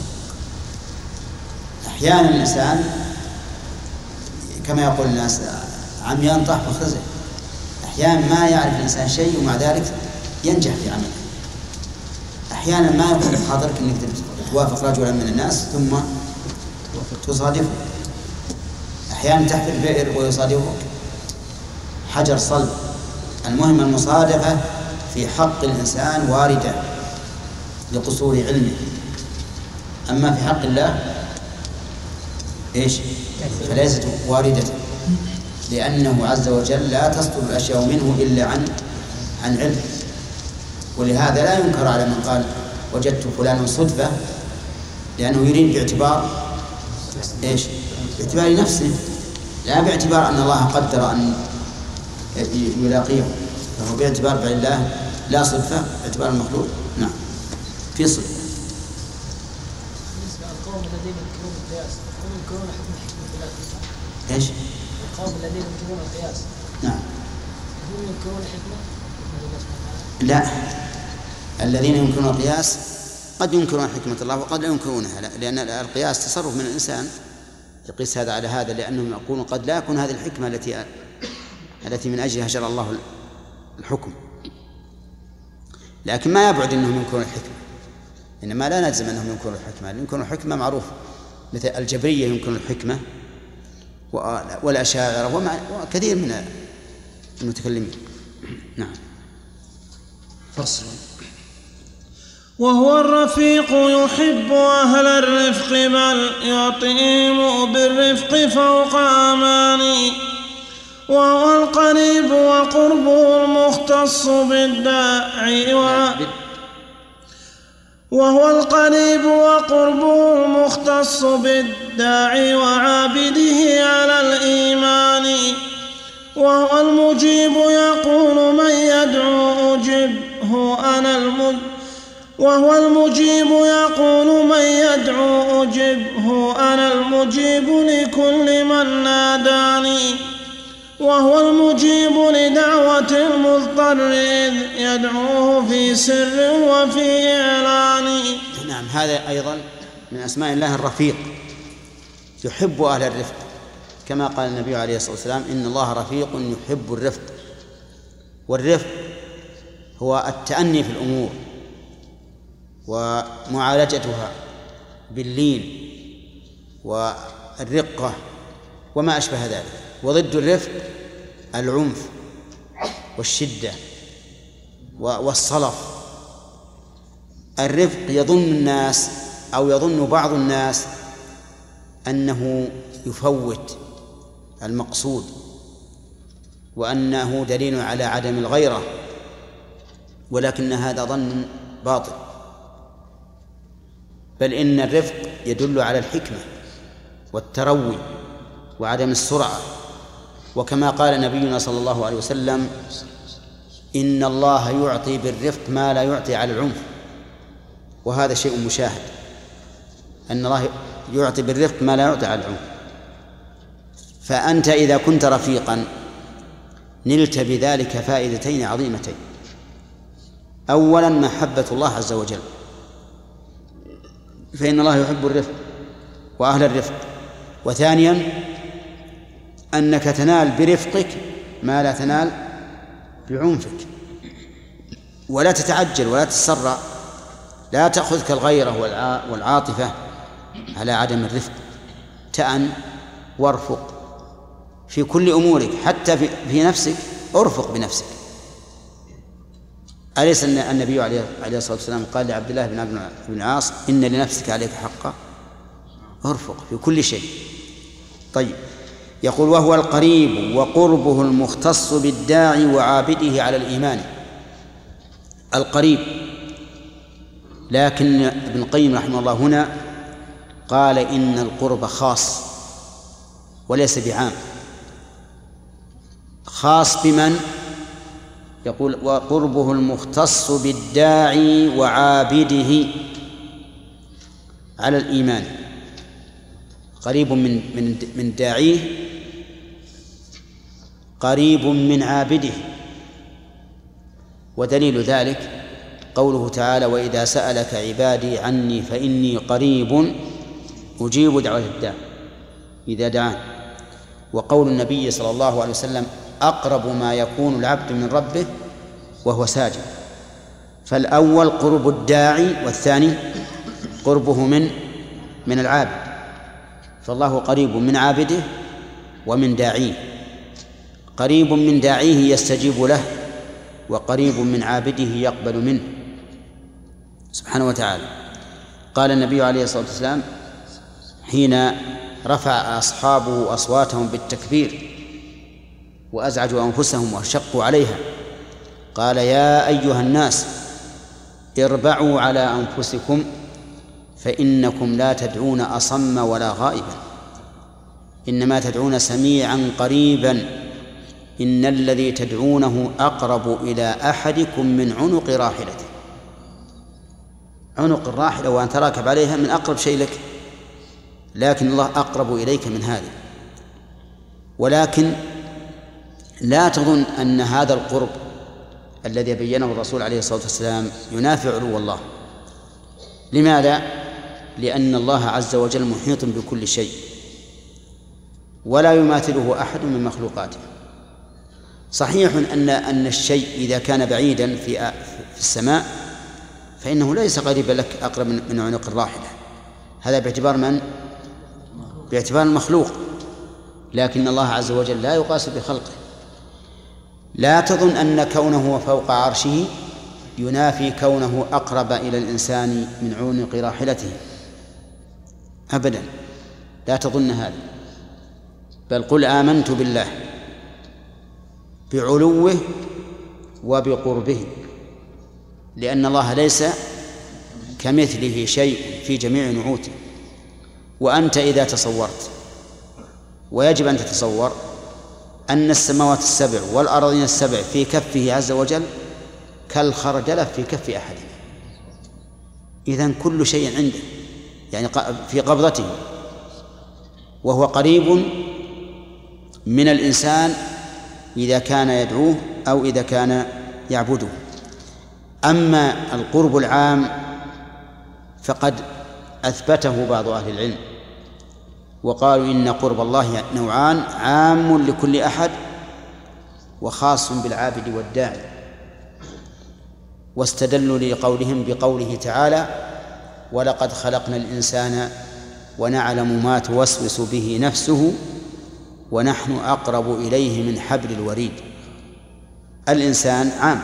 أحيانا الإنسان كما يقول الناس عميان طاح بخزه، أحيانا ما يعرف الإنسان شيء ومع ذلك ينجح في عمله. أحيانا ما يكون بحاضرك أنك توافق رجلا من الناس ثم تصادفه. أحيانا تحفر بئر ويصادفك حجر صلب. المهم المصادفة في حق الإنسان واردة لقصور علمه، أما في حق الله فليست واردة، لأنه عز وجل لا تصدر الأشياء منه إلا عن علم. ولهذا لا ينكر على من قال وجدت فلانا صدفة، لأنه يريد باعتبار نفسه، لا باعتبار أن الله قدر أن يلاقيه، فهو باعتبار فعل الله لا صدفة، باعتبار المخلوق. نعم في صدفة. بالنسبة للقوم الذين ينكرون القياس هم ينكرون حكمة الله. إيش؟ القوم الذين ينكرون القياس نعم هم ينكرون حكمة الله. لا، الذين ينكرون القياس قد ينكرون حكمة الله وقد لا ينكرونها، لأن القياس تصرف من الإنسان يقيس هذا على هذا، لأنهم يقولون قد لا يكون هذه الحكمة التي من أجلها شرع الله الحكم، لكن ما يبعد أنهم ينكرون الحكمة. إنما لا نلزم أنهم ينكرون الحكمة، ينكرون الحكمة معروف، مثل الجبرية ينكرون الحكمة والأشاعرة وكثير من المتكلمين. نعم. فصل. وهو الرفيق يحب أهل الرفق بل يطيم بالرفق فوق أماني، وهو القريب وقربه المختص بالداعي وهو القريب وقربه المختص بالداعي وعابده على الإيمان وهو المجيب يقول من يدعو أجبه أنا المجيب لكل من ناداني وهو المجيب لدعوة المضطر إذ يدعوه في سر وفي إعلان. نعم، هذا أيضا من أسماء الله الرفيق، يحب أهل الرفق، كما قال النبي عليه الصلاة والسلام إن الله رفيق يحب الرفق. والرفق هو التأني في الأمور ومعالجتها باللين والرقة وما أشبه ذلك. وضد الرفق العنف والشدة والصلف. الرفق يظن بعض الناس أنه يفوت المقصود وأنه دليل على عدم الغيرة، ولكن هذا ظن باطل، بل إن الرفق يدل على الحكمة والتروي وعدم السرعة. وكما قال نبينا صلى الله عليه وسلم إن الله يعطي بالرفق ما لا يعطي على العنف، وهذا شيء مشاهد، أن الله يعطي بالرفق ما لا يعطي على العنف. فأنت إذا كنت رفيقا نلت بذلك فائدتين عظيمتين: أولا محبة الله عز وجل، فإن الله يحب الرفق وأهل الرفق. وثانيا أنك تنال برفقك ما لا تنال بعنفك، ولا تتعجل ولا تتسرع، لا تأخذك الغيرة والعاطفة على عدم الرفق. تأن وارفق في كل أمورك، حتى في نفسك ارفق بنفسك. أليس النبي عليه الصلاة والسلام قال لعبد الله بن العاص إن لنفسك عليك حقا؟ ارفق في كل شيء. طيب، يقول وهو القريب وقربه المختص بالداعي وعابده على الإيمان. القريب، لكن ابن القيم رحمه الله هنا قال إن القرب خاص وليس بعام. خاص بمن؟ يقول وقربه المختص بالداعي وعابده على الإيمان. قريب من داعيه، قريب من عابده. ودليل ذلك قوله تعالى وإذا سألك عبادي عني فإني قريب أجيب دعوة الداع إذا دعان. وقول النبي صلى الله عليه وسلم أقرب ما يكون العبد من ربه وهو ساجد. فالأول قرب الداعي، والثاني قربه من العابد. فالله قريب من عابده ومن داعيه، قريب من داعيه يستجيب له، وقريب من عابده يقبل منه سبحانه وتعالى. قال النبي عليه الصلاة والسلام حين رفع أصحابه أصواتهم بالتكبير وأزعجوا أنفسهم وشقوا عليها، قال يا أيها الناس اربعوا على أنفسكم فإنكم لا تدعون أصم ولا غائبا، إنما تدعون سميعا قريبا، إن الذي تدعونه أقرب إلى أحدكم من عنق راحلته. عنق الراحلة وأن تراكب عليها من أقرب شيء لك، لكن الله أقرب إليك من هذا. ولكن لا تظن أن هذا القرب الذي بينه الرسول عليه الصلاة والسلام ينافي علو الله. لماذا؟ لأن الله عز وجل محيط بكل شيء ولا يماثله أحد من مخلوقاته. صحيح أن الشيء إذا كان بعيدا في السماء فإنه ليس قريبا لك أقرب من عنق الراحلة، هذا باعتبار من؟ باعتبار المخلوق، لكن الله عز وجل لا يقاس بخلقه. لا تظن أن كونه فوق عرشه ينافي كونه أقرب إلى الإنسان من عنق راحلته، أبدا لا تظن هذا، بل قل آمنت بالله بعلوه وبقربه، لأن الله ليس كمثله شيء في جميع نعوته. وأنت إذا تصورت، ويجب أن تتصور، أن السماوات السبع والأراضين السبع في كفه عز وجل كالخردلة في كف أحدهم، إذن كل شيء عنده، يعني في قبضته، وهو قريب من الإنسان إذا كان يدعوه أو إذا كان يعبده. أما القرب العام فقد أثبته بعض أهل العلم وقالوا إن قرب الله نوعان: عام لكل أحد وخاص بالعابد والداعي. واستدلوا لقولهم بقوله تعالى: ولقد خلقنا الإنسان ونعلم ما توسوس به نفسه ونحن أقرب إليه من حبل الوريد. الإنسان عام،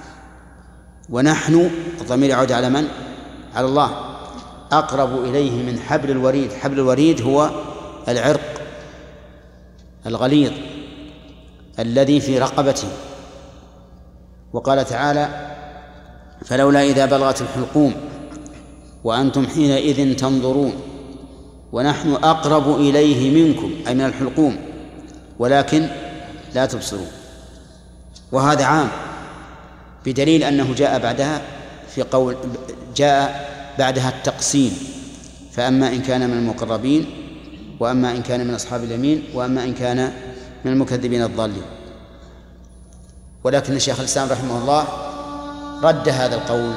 ونحن الضمير يعود على من؟ على الله. أقرب إليه من حبل الوريد. حبل الوريد هو العرق الغليظ الذي في رقبته. وقال تعالى: فلولا إذا بلغت الحلقوم وأنتم حينئذ تنظرون ونحن أقرب إليه منكم، أي من الحلقوم، ولكن لا تبصرون. وهذا عام بدليل أنه جاء بعدها في قول، جاء بعدها التقسيم: فأما إن كان من المقربين، وأما إن كان من أصحاب اليمين، وأما إن كان من المكذبين الضالين. ولكن الشيخ الإسلام رحمه الله رد هذا القول.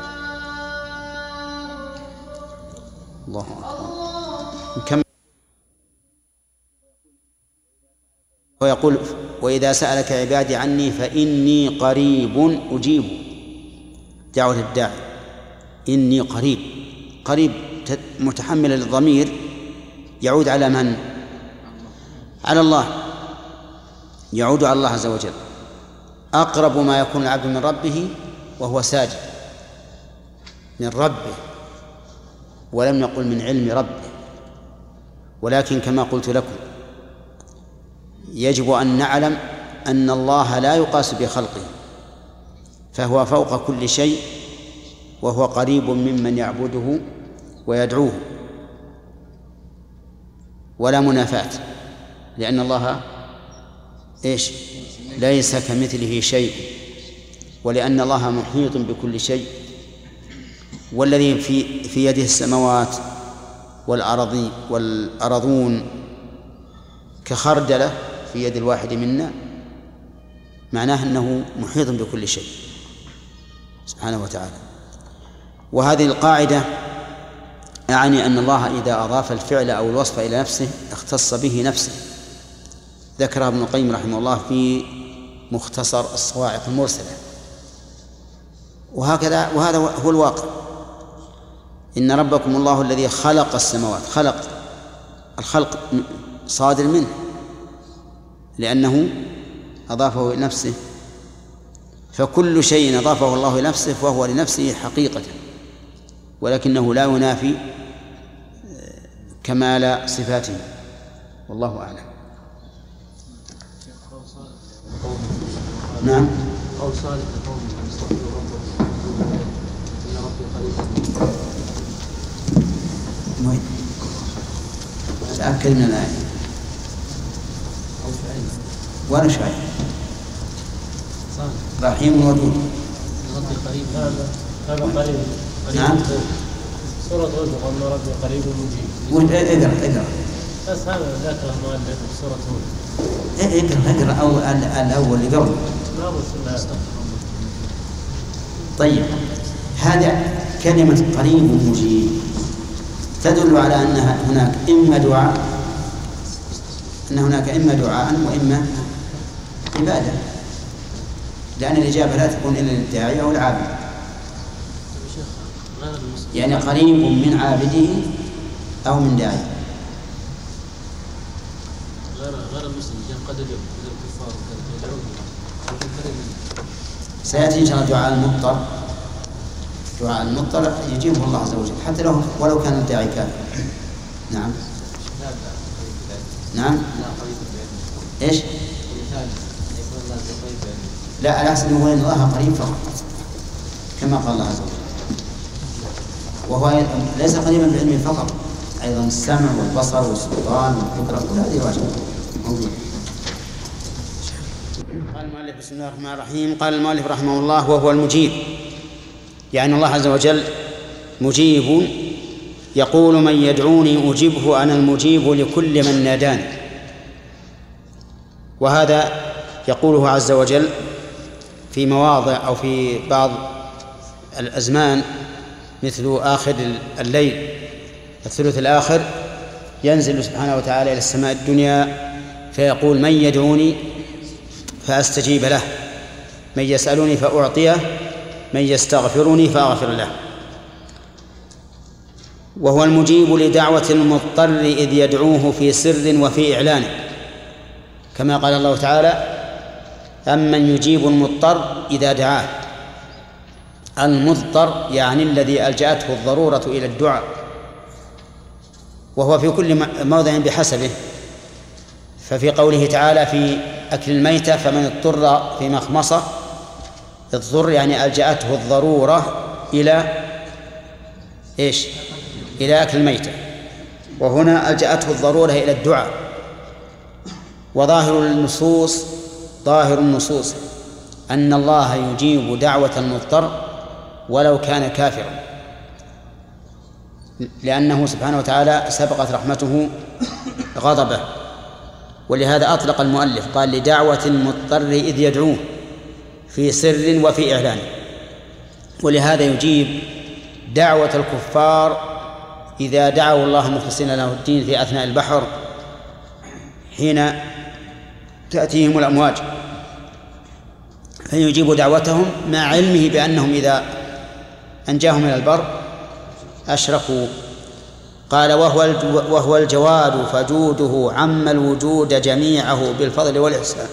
الله أكبر. ويقول: وإذا سألك عبادي عني فإني قريب أجيب دعوة الداعي. إني قريب، قريب متحمل للضمير يعود على من؟ على الله، يعود على الله عز وجل. أقرب ما يكون العبد من ربه وهو ساجد، من ربه، ولم نقل من علم ربه. ولكن كما قلت لكم يجب أن نعلم أن الله لا يقاس بخلقه، فهو فوق كل شيء، وهو قريب ممن يعبده ويدعوه، ولا منافاة، لأن الله إيش؟ ليس كمثله شيء، ولأن الله محيط بكل شيء. والذي في يده السماوات والأرضون كخردلة في يد الواحد منا، معناه أنه محيط بكل شيء سبحانه وتعالى. وهذه القاعدة أعني أن الله إذا أضاف الفعل أو الوصف إلى نفسه اختص به نفسه. ذكرها ابن القيم رحمه الله في مختصر الصواعق المرسلة. وهذا هو الواقع. إن ربكم الله الذي خلق السماوات. الخلق صادر منه لأنه أضافه إلى نفسه، فكل شيء أضافه الله إلى نفسه فهو لنفسه حقيقة، ولكنه لا ينافي كمال صفاته، والله أعلم. نعم. قول صالح لقوم يستغفروا ربهم إن ربي قريب. وين؟ تأكد من الآية. وأنا شايف رحيم ودود. ربي قريب. هذا قريب. نعم. سورة هود أن ربي قريب مجيب. اقرأ. بس هذا ذكر المؤلف سورة هود. اقرأ الأول اللي قبل. طيب، هذا كلمة قريب مجيب تدل على أن هناك إما دعاء وإما عبادة، لأن الإجابة لا تكون إلا للداعي أو العابد. يعني قريب من عابده أو من داعي. غير المسلم قد يدعو الكفار يدعوه. سيأتي إن شاء الله دعاء المضطر يجيبه الله عز وجل حتى ولو كان الداعي كافر. نعم. إيش؟ لا الأصل أنه وين الله قريب فقط كما قال الله عز وجل. وهو ليس قريبا بعلمه فقط، أيضا السمع والبصر والسلطان والقدرة كل هذه واجبة موجودة. قال المؤلف بسم الله الرحمن الرحيم. قال المؤلف رحمه الله وهو المجيب، يعني الله عز وجل مجيب يقول من يدعوني أجبه أنا المجيب لكل من ناداني. وهذا يقوله عز وجل في مواضع أو في بعض الأزمان مثل آخر الليل الثلث الآخر ينزل سبحانه وتعالى إلى السماء الدنيا فيقول من يدعوني فأستجيب له، من يسألني فأعطيه، من يستغفرني فأغفر له. وهو المجيب لدعوة المضطر إذ يدعوه في سر وفي إعلان، كما قال الله تعالى أمن يجيب المضطر إذا دعاه. المضطر يعني الذي ألجأته الضرورة إلى الدعاء، وهو في كل موضع بحسبه. ففي قوله تعالى في أكل الميتة فمن اضطر في مخمصة، اضطر يعني ألجأته الضرورة إلى إيش؟ إلى أكل الميتة، وهنا ألجأته الضرورة إلى الدعاء. وظاهر النصوص أن الله يجيب دعوة المضطر ولو كان كافرا، لأنه سبحانه وتعالى سبقت رحمته غضبه، ولهذا أطلق المؤلف قال لدعوة المضطر إذ يدعوه في سر وفي إعلان. ولهذا يجيب دعوة الكفار إذا دعوا الله مخلصين له الدين في أثناء البحر حين تأتيهم الأمواج، فيجيب دعوتهم مع علمه بأنهم إذا أنجاهم من البر أشركوا. قال وهو الجواد فجوده عم الوجود جميعه بالفضل والإحسان.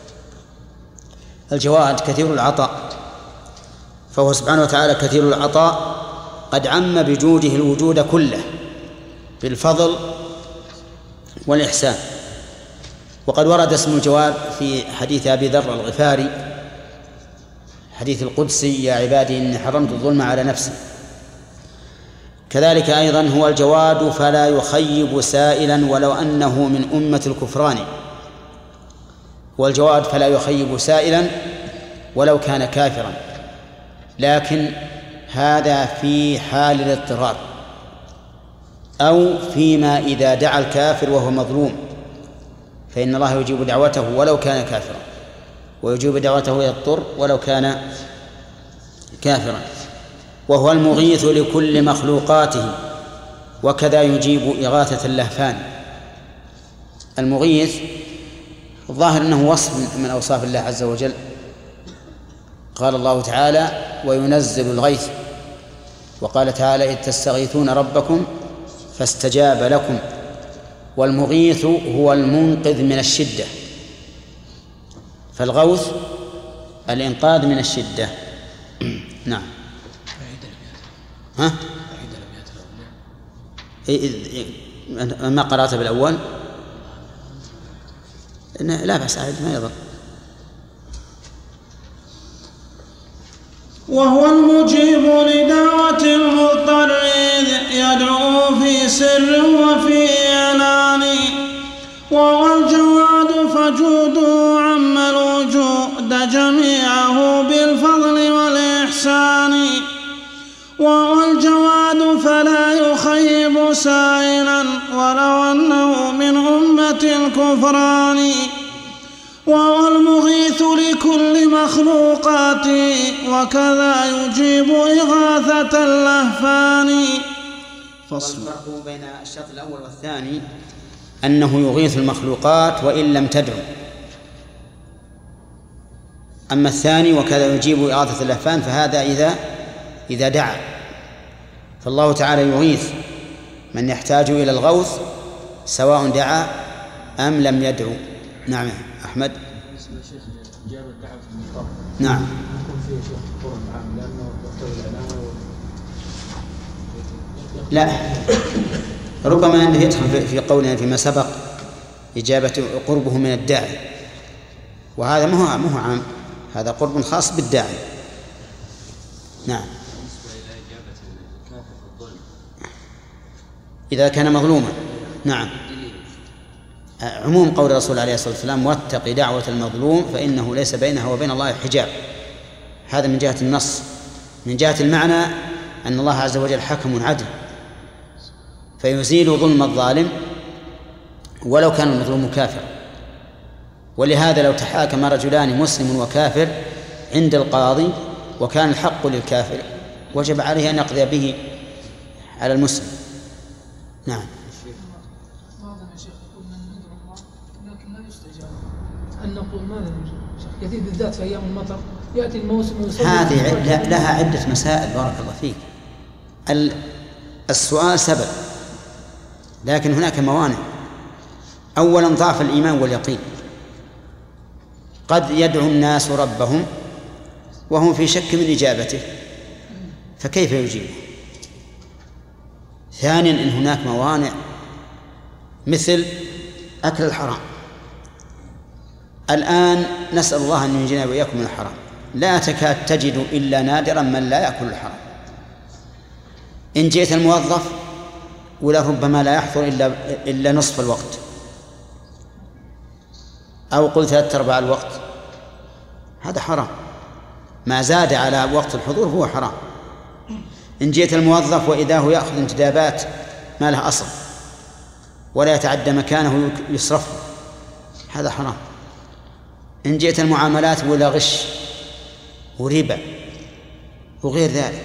الجواد كثير العطاء، فهو سبحانه وتعالى كثير العطاء قد عم بجوده الوجود كله بالفضل والإحسان. وقد ورد اسم الجواد في حديث أبي ذر الغفاري حديث القدسي يا عبادي إني حرمت الظلم على نفسي. كذلك أيضا هو الجواد فلا يخيب سائلا ولو أنه من أمة الكفران. هو الجواد فلا يخيب سائلا ولو كان كافرا، لكن هذا في حال الاضطرار أو فيما إذا دعا الكافر وهو مظلوم، فإن الله يجيب دعوته ولو كان كافرا، ويجيب دعوته يضطر ولو كان كافرا. وهو المغيث لكل مخلوقاته، وكذا يجيب إغاثة اللهفان. المغيث الظاهر أنه وصف من أوصاف الله عز وجل. قال الله تعالى وينزل الغيث، وقال تعالى إذ تستغيثون ربكم فاستجاب لكم. والمغيث هو المنقذ من الشدة، فالغوث الإنقاذ من الشدة. نعم. ها؟ ما قرأت بالأول؟ لا بأس عاد ما يضر. وهو المجيب لدعوة المضطر يدعو في سر وفي إعلان. وهو الجواد فجوده عم الوجود جميعه بالفضل والإحسان. وهو الجواد فلا يخيب سائلا ولو أنه من أمة الكفران. وهو المغيث لكل مخلوقاته، وكذا يجيب إغاثة اللهفان. والفرق بين الشرط الأول والثاني أنه يغيث المخلوقات وإن لم تدعو. أما الثاني وكذا يجيب إغاثة اللهفان فهذا إذا دعا. فالله تعالى يغيث من يحتاج إلى الغوث سواء دعا أم لم يدعو. نعم أحمد. نعم. لا، ربما أنه يدخل في قولنا فيما سبق إجابة قربه من الداعي، وهذا ما هو عام، هذا قرب خاص بالداعي. نعم. إذا كان مظلوما. نعم. عموم قول الرسول عليه الصلاة والسلام: واتق دعوة المظلوم فإنه ليس بينها وبين الله حجاب. هذا من جهة النص. من جهة المعنى أن الله عز وجل حكم عدل فيزيل ظلم الظالم ولو كان المظلوم كافر. ولهذا لو تحاكم رجلان مسلم وكافر عند القاضي وكان الحق للكافر وجب عليه أن يقضي به على المسلم. نعم. بعضنا يا شيخ يقول من ندعو الله لكن لا يستجاب. أن نقول ماذا يا شيخ؟ كثير بالذات في أيام المطر يأتي الموسم ويصلي. هذه لها عدة مسائل بارك الله فيك. السؤال سبب، لكن هناك موانع. أولا ضعف الإيمان واليقين، قد يدعو الناس ربهم وهم في شك من إجابته فكيف يجيبه؟ ثانيا إن هناك موانع مثل أكل الحرام. الآن نسأل الله أن ينجينا وإياكم من الحرام، لا تكاد تجد إلا نادرا من لا يأكل الحرام. إن جئت الموظف ولربما لا يحضر إلا نصف الوقت أو قل 3/4 الوقت، هذا حرام. ما زاد على وقت الحضور هو حرام. إن جئت الموظف وإذا هو يأخذ انتدابات ما لها أصل ولا يتعدى مكانه يصرفه، هذا حرام. إن جئت المعاملات ولا غش وربا وغير ذلك،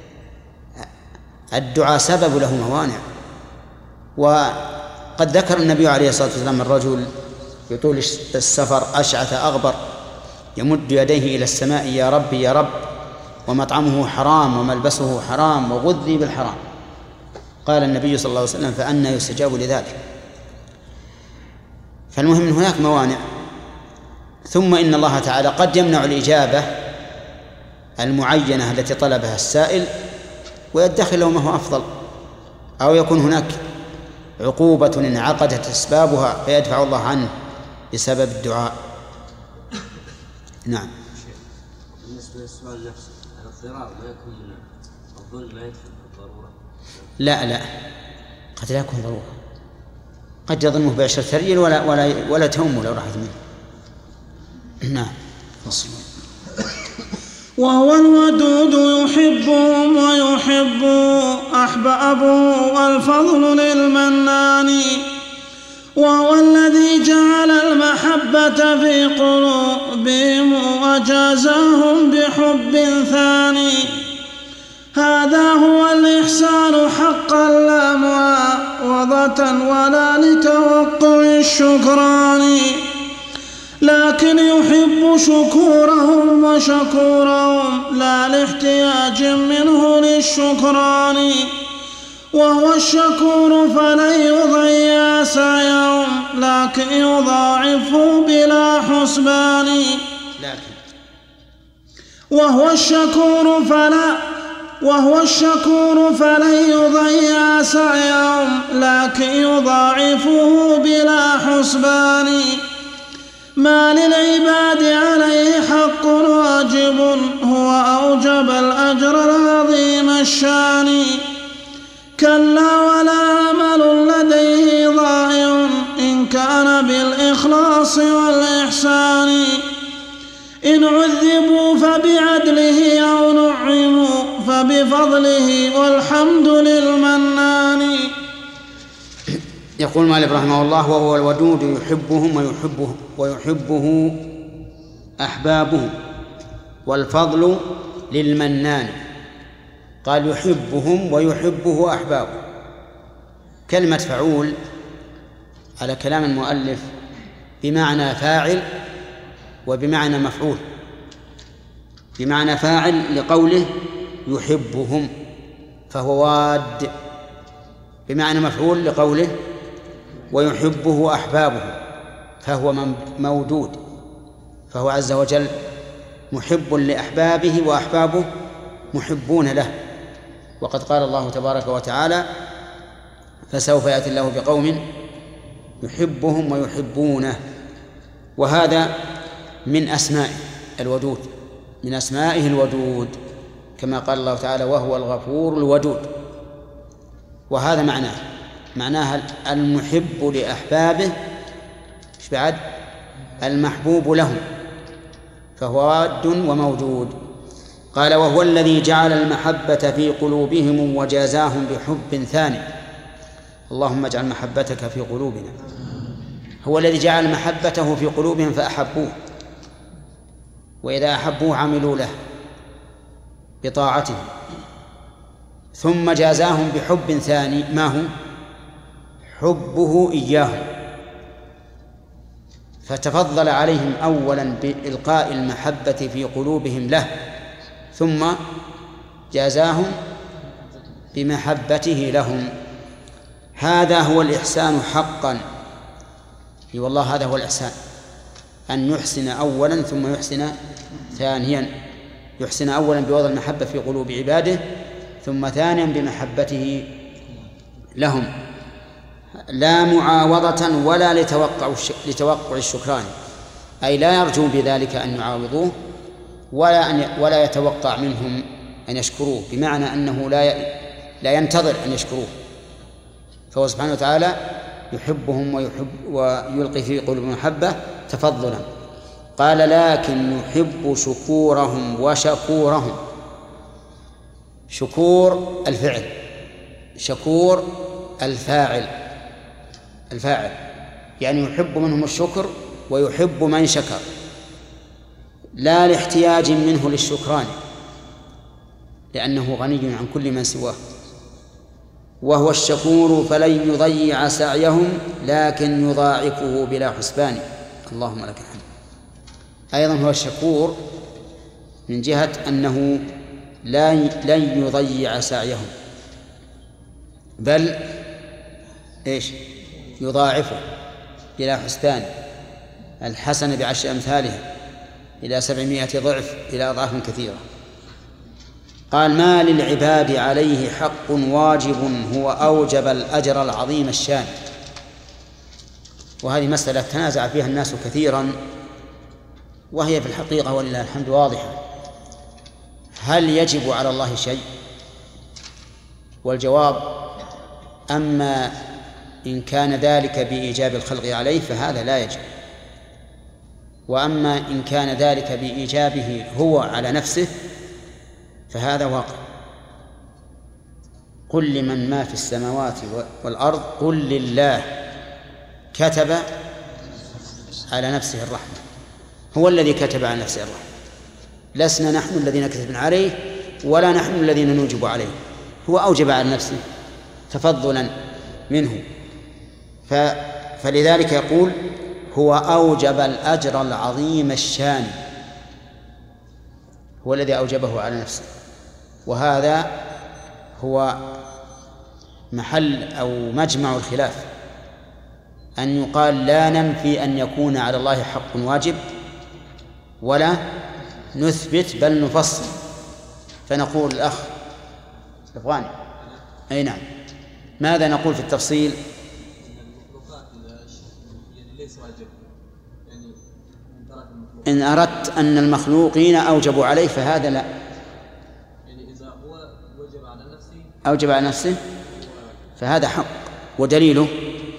الدعاء سبب له موانع. وقد ذكر النبي عليه الصلاة والسلام الرجل يطول السفر أشعث أغبر يمد يديه إلى السماء: يا رب يا رب، ومطعمه حرام وملبسه حرام وغذي بالحرام. قال النبي صلى الله عليه وسلم: فأنى يستجاب لذلك؟ فالمهم أن هناك موانع. ثم إن الله تعالى قد يمنع الإجابة المعينة التي طلبها السائل ويدخل له ما هو أفضل، أو يكون هناك عقوبة انعقدت أسبابها فيدفع الله عنه بسبب الدعاء. نعم. بالنسبة للسؤال نفسه، الضرار ما يكون من الظلم ما يدخل بالضرورة؟ لا قد لا يكون ضرورة، قد يظلمه بعشرة ريال ولا تهمه لو راحت منه. نعم. وهو الودود يحبهم ويحب أحبابه والفضل للمنان، وهو الذي جعل المحبة في قلوبهم وجازاهم بحب ثاني. هذا هو الإحسان حقا لا معاوضة ولا لتوقع الشكران، لكن يحب شكورهم وشكورهم لا لاحتياج منه للشكران. وهو الشكور فلن يضيع سعيهم لكن يضاعفه بلا حسبان. وهو الشكور فلن يضيع سعيهم لكن يضاعفه بلا حسبان. ما للعباد عليه حق واجب هو أوجب الأجر العظيم الشان. كلا ولا عمل لديه ضائع إن كان بالإخلاص والإحسان. إن عذبوا فبعدله أو نعموا فبفضله والحمد للمنان. يقول مالك رحمه الله: وهو الودود يحبهم ويحبه أحبابه والفضل للمنان. قال يحبهم ويحبه أحبابه. كلمة فعول على كلام المؤلف بمعنى فاعل وبمعنى مفعول. بمعنى فاعل لقوله يحبهم فهو واد، بمعنى مفعول لقوله ويحبه أحبابه فهو مودود، فهو عز وجل محب لأحبابه وأحبابه محبون له. وقد قال الله تبارك وتعالى: فسوف يأتي الله بقوم يحبهم ويحبونه. وهذا من أسمائه الودود، من أسمائه الودود، كما قال الله تعالى وهو الغفور الودود. وهذا معناها المحب لأحبابه، إيش بعد؟ المحبوب لهم، فهو واد وموجود. قال وهو الذي جعل المحبة في قلوبهم وجازاهم بحب ثاني. اللهم اجعل محبتك في قلوبنا. هو الذي جعل محبته في قلوبهم فأحبوه، وإذا أحبوه عملوا له بطاعته، ثم جازاهم بحب ثاني، ما هو؟ حبه إياهم، فتفضل عليهم أولا بإلقاء المحبة في قلوبهم له، ثم جازاهم بمحبته لهم. هذا هو الإحسان حقا، اي والله هذا هو الإحسان، أن يحسن أولا ثم يحسن ثانيا، يحسن أولا بوضع المحبة في قلوب عباده، ثم ثانيا بمحبته لهم، لا معاوضة ولا لتوقع الشكران، أي لا يرجو بذلك أن يعاوضوه ولا يتوقع منهم أن يشكروه، بمعنى أنه لا ينتظر أن يشكروه، فهو سبحانه وتعالى يحبهم ويلقي في قلوبهم محبة تفضلا. قال لكن يحب شكورهم وشكورهم. شكور الفعل، شكور الفاعل، يعني يحب منهم الشكر ويحب من شكر، لا لاحتياج منه للشكران لأنه غني عن كل من سواه. وهو الشكور فلن يضيع سعيهم لكن يضاعفه بلا حسبان. اللهم لك الحمد. أيضا هو الشكور من جهة أنه لن يضيع سعيهم، بل إيش؟ يضاعفه بلا حسبان، الحسنة بعشر أمثالها إلى 700 ضعف إلى أضعاف كثيرة. قال ما للعباد عليه حق واجب هو أوجب الأجر العظيم الشان. وهذه مسألة تنازع فيها الناس كثيرا، وهي في الحقيقة ولله الحمد واضحة. هل يجب على الله شيء؟ والجواب أما إن كان ذلك بإيجاب الخلق عليه فهذا لا يجب، وأما إن كان ذلك بإيجابه هو على نفسه فهذا واقع. قل لمن ما في السماوات والأرض قل لله كتب على نفسه الرحمة، هو الذي كتب على نفسه الرحمة، لسنا نحن الذين كتبنا عليه ولا نحن الذين نوجب عليه، هو أوجب على نفسه تفضلا منه. فلذلك يقول هو أوجب الأجر العظيم الشان، هو الذي أوجبه على نفسه. وهذا هو محل أو مجمع الخلاف، أن يقال لا ننفي أن يكون على الله حق واجب ولا نثبت بل نفصل، فنقول الأخ أفغاني أي نعم، ماذا نقول في التفصيل؟ إن أردت أن المخلوقين أوجبوا عليه فهذا لا، يعني إذا هو أوجب على نفسه فهذا حق، ودليله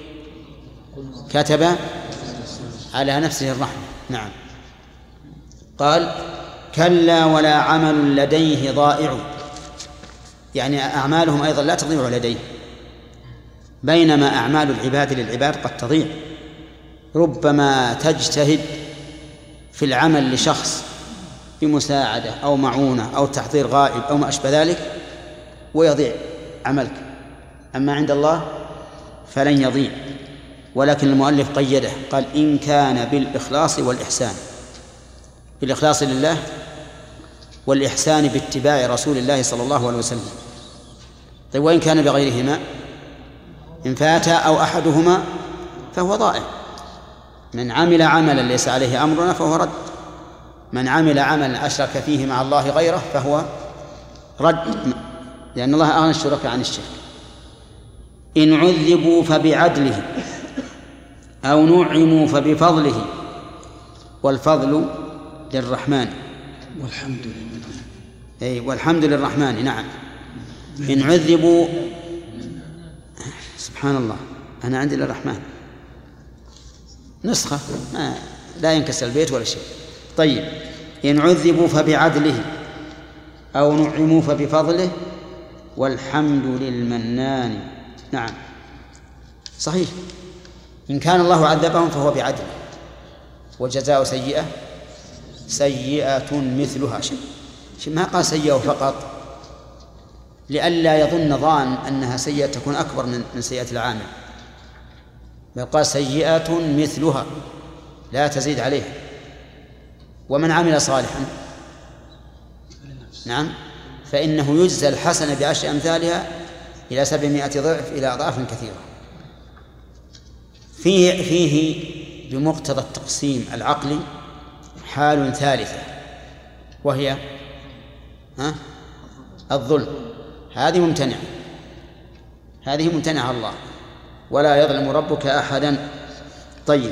كتب على نفسه الرحمة. نعم. قال كلا ولا عمل لديه ضائع، يعني أعمالهم أيضا لا تضيع لديه، بينما أعمال العباد للعباد قد تضيع. ربما تجتهد في العمل لشخص بمساعدة أو معونة أو تحضير غائب أو ما أشبه ذلك ويضيع عملك، أما عند الله فلن يضيع. ولكن المؤلف قيده قال إن كان بالإخلاص والإحسان، بالإخلاص لله والإحسان باتباع رسول الله صلى الله عليه وسلم. طيب وإن كان بغيرهما، إن فات أو أحدهما فهو ضائع. من عمل عملا ليس عليه أمرنا فهو رد، من عمل عملا أشرك فيه مع الله غيره فهو رد، لأن الله أغنى الشركاء عن الشرك. إن عذبوا فبعدله أو نعموا فبفضله والفضل للرحمن والحمد لله. أي والحمد للرحمن. نعم. إن عذبوا، سبحان الله، أنا عندي للرحمن نسخة لا ينكسر البيت ولا شيء. طيب، إن عذبوا فبعدله أو نعموا فبفضله والحمد للمنان. نعم صحيح، إن كان الله عذبهم فهو بعدله، وجزاء سيئة سيئة مثلها. ما قال سيئة فقط لئلا يظن ظان أنها سيئة تكون أكبر من سيئة العامل، بل قال سيئة مثلها لا تزيد عليها. ومن عمل صالحا نعم فإنه يجزى الحسنة بعشر أمثالها إلى 700 ضعف إلى أضعاف كثيرة. فيه بمقتضى التقسيم العقلي حال ثالثة وهي الظلم. هذه ممتنعة الله، ولا يظلم ربك أحدا. طيب،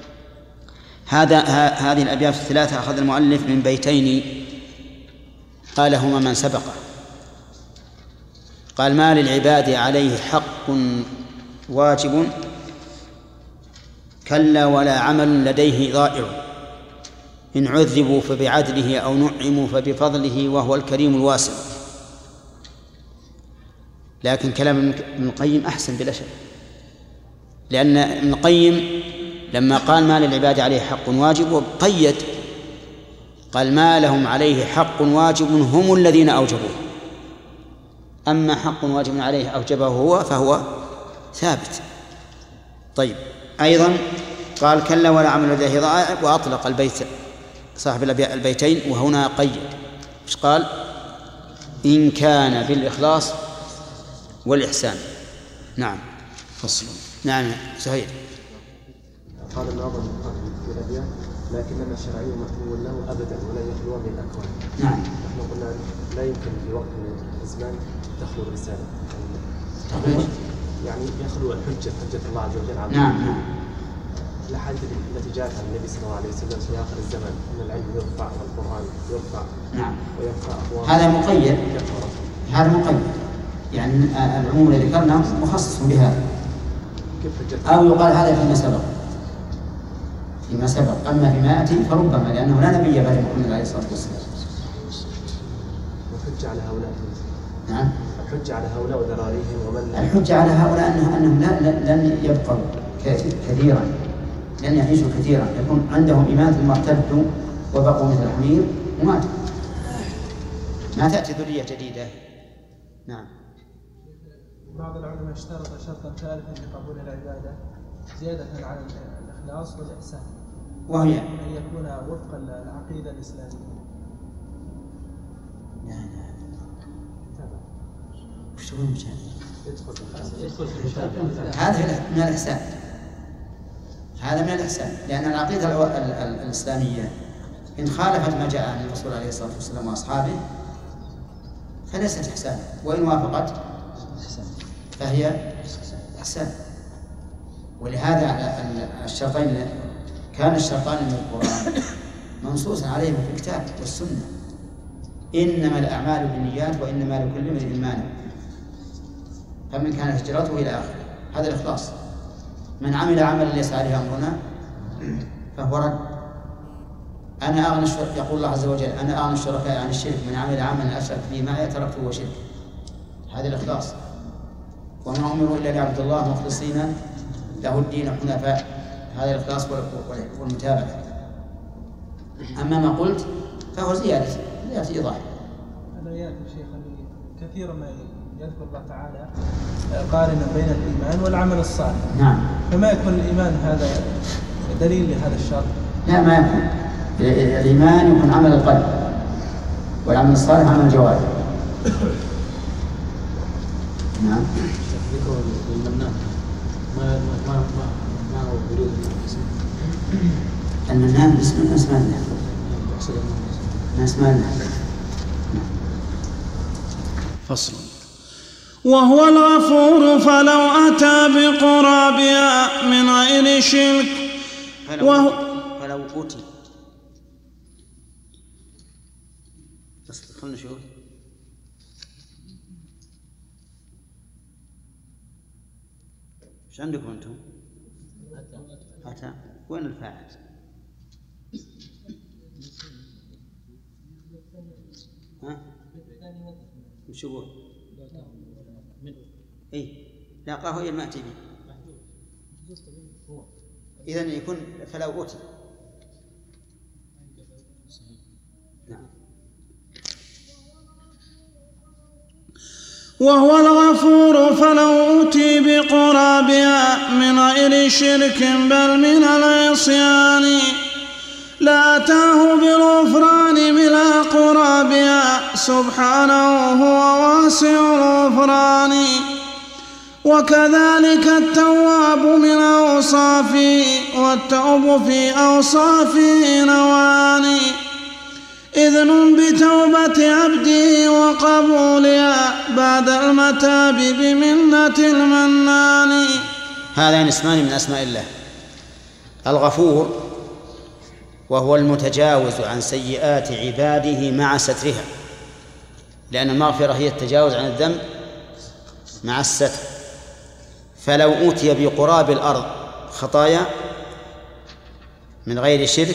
هذه الأبيات الثلاثة أخذ المؤلف من بيتين قالهما من سبقه. قال: ما للعباد عليه حق واجب كلا ولا عمل لديه ضائع، إن عذبوا فبعدله أو نعموا فبفضله وهو الكريم الواسع. لكن كلام ابن القيم أحسن بلا شك، لأن ابن القيم لما قال ما للعباد عليه حق واجب قيد، قال ما لهم عليه حق واجب هم الذين أوجبوه، أما حق واجب عليه أوجبه هو فهو ثابت. طيب، أيضا قال كلا ولا عمل لديه ضائع، وأطلق البيت صاحب البيتين وهنا قيد. مش قال؟ إن كان بالإخلاص والإحسان. نعم. فصل. نعم سهيل. قال الناظم في الأبيات: لكننا الشرعي محكوم له أبدا ولا يخلو من الأكوان. نعم. نحن قلنا لا يمكن في وقت من الزمان تخلو الرسالة، يعني يخلو حجة الله عز وجل عنه. نعم. الحديث التي جاءت عن النبي صلى الله عليه وسلم في آخر الزمن أن العلم يرفع والقرآن يرفع. نعم. ويرفع أقوام. هذا مقيد يعني العموم الذي ذكرنا مخصص بهذا. أو يقال هذا فيما سبق، أما فيما يأتي فربما، لأنه لا نبي بعد محمد عليه الصلاة والسلام. والحجة على هؤلاء. نعم. الحجة على هؤلاء وذراريهم ومن. الحجة على هؤلاء أنهم لن يبقوا كثيرا، لن يعيشوا كثيرا، يكون عندهم إيمان ثم ارتدوا وبقوا مثل الحمير وماتوا، ما تأتي ذرية جديدة. نعم. بعض العلماء اشترط شرطا ثالثا لقبول العبادة زيادة على الإخلاص والإحسان، وهي أن يكون وفق العقيدة الإسلامية. وش هو المشاهد؟ هذا من الإحسان، هذا من الإحسان، لأن العقيدة الإسلامية إن خالفت ما جاء عن الرسول عليه الصلاة والسلام وأصحابه فليست إحسان، وإن وافقت فهي إحسان. ولهذا الشرطين كان الشرطان من القرآن منصوصا عليهما في الكتاب والسنة: إنما الأعمال بالنيات وإنما لكل امرئ ما نوى. فمن كانت هجرته إلى آخره، هذا الإخلاص. من عمل عملا ليس عليه أمرنا فهو رد. أنا أغنى يقول الله عز وجل: أنا أغنى الشركاء عن الشرك، من عمل عملا أشرك به معي تركته وشرك. هذا الإخلاص. وما أمروا إلا ليعبدوا الله مخلصين له الدين حنفاء، هذا الإخلاص والمتابعة. أما ما قلت فهو زيادة إيضاح. هذا يأتي شيخ كثيرا ما يذكر الله تعالى قارنا بين الإيمان والعمل الصالح. نعم. فما يكون الإيمان هذا دليل لهذا الشرط؟ لا، ما يكون. الإيمان يكون عمل القلب، والعمل الصالح عمل الجوارح. نعم. ذكر المنان ما هو وجود المنان باسم اسماء الله، من اسماء الله. فصل. وهو الغفور فلو أتى بقرابها من غير شرك فلو خلنا نشوف. ايش عندكم انتم؟ أتى. وين الفاعل؟ ها؟ وش يقول؟ اي لاقاه هي المأتي به. إذن يكون فلو أوتي. نعم. وهو الغفور فلو أوتي بقرابها من غير شرك بل من العصيان لأتاه بالغفران ملا قرابها سبحانه هو واسع الغفران. وكذلك التواب من أوصافه والتوب في أوصافه نوعان إذن بتوبة عبده وقبولها بعد المتاب بمنة المنان. هذان اسمان من أسماء الله: الغفور وهو المتجاوز عن سيئات عباده مع سترها، لأن المغفرة هي التجاوز عن الذنب مع الستر. فلو أوتي بقراب الأرض خطايا من غير شرك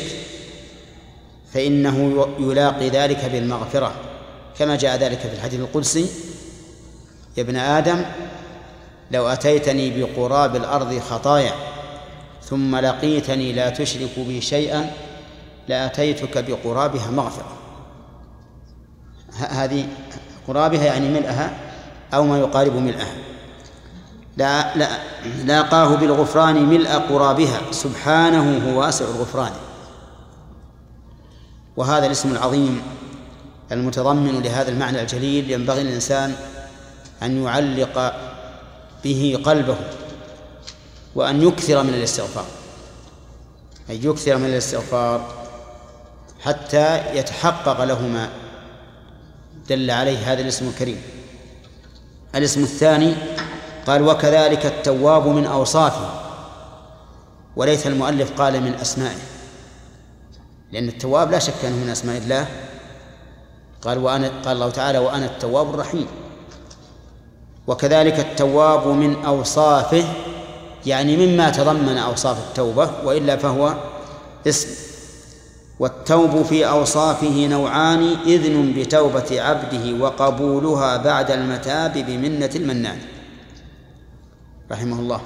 فإنه يلاقي ذلك بالمغفرة، كما جاء ذلك في الحديث القدسي: يا ابن آدم لو أتيتني بقراب الأرض خطايا ثم لقيتني لا تشرك بي شيئا لأتيتك بقرابها مغفرة. هذه قرابها يعني ملئها أو ما يقارب ملئها. لاقاه بالغفران ملء قرابها سبحانه هو واسع الغفران. وهذا الاسم العظيم المتضمن لهذا المعنى الجليل ينبغي للإنسان أن يعلق به قلبه وأن يكثر من الاستغفار، أي يكثر من الاستغفار حتى يتحقق له ما دل عليه هذا الاسم الكريم. الاسم الثاني قال: وكذلك التواب من أوصافه، وليس المؤلف قال من أسمائه، لأن التواب لا شك أنه من أسماء الله. قال الله تعالى: وأنا التواب الرحيم. وكذلك التواب من أوصافه، يعني مما تضمن أوصاف التوبة، وإلا فهو اسم. والتوب في أوصافه نوعان إذن بتوبة عبده وقبولها بعد المتاب بمنة المنان رحمه الله.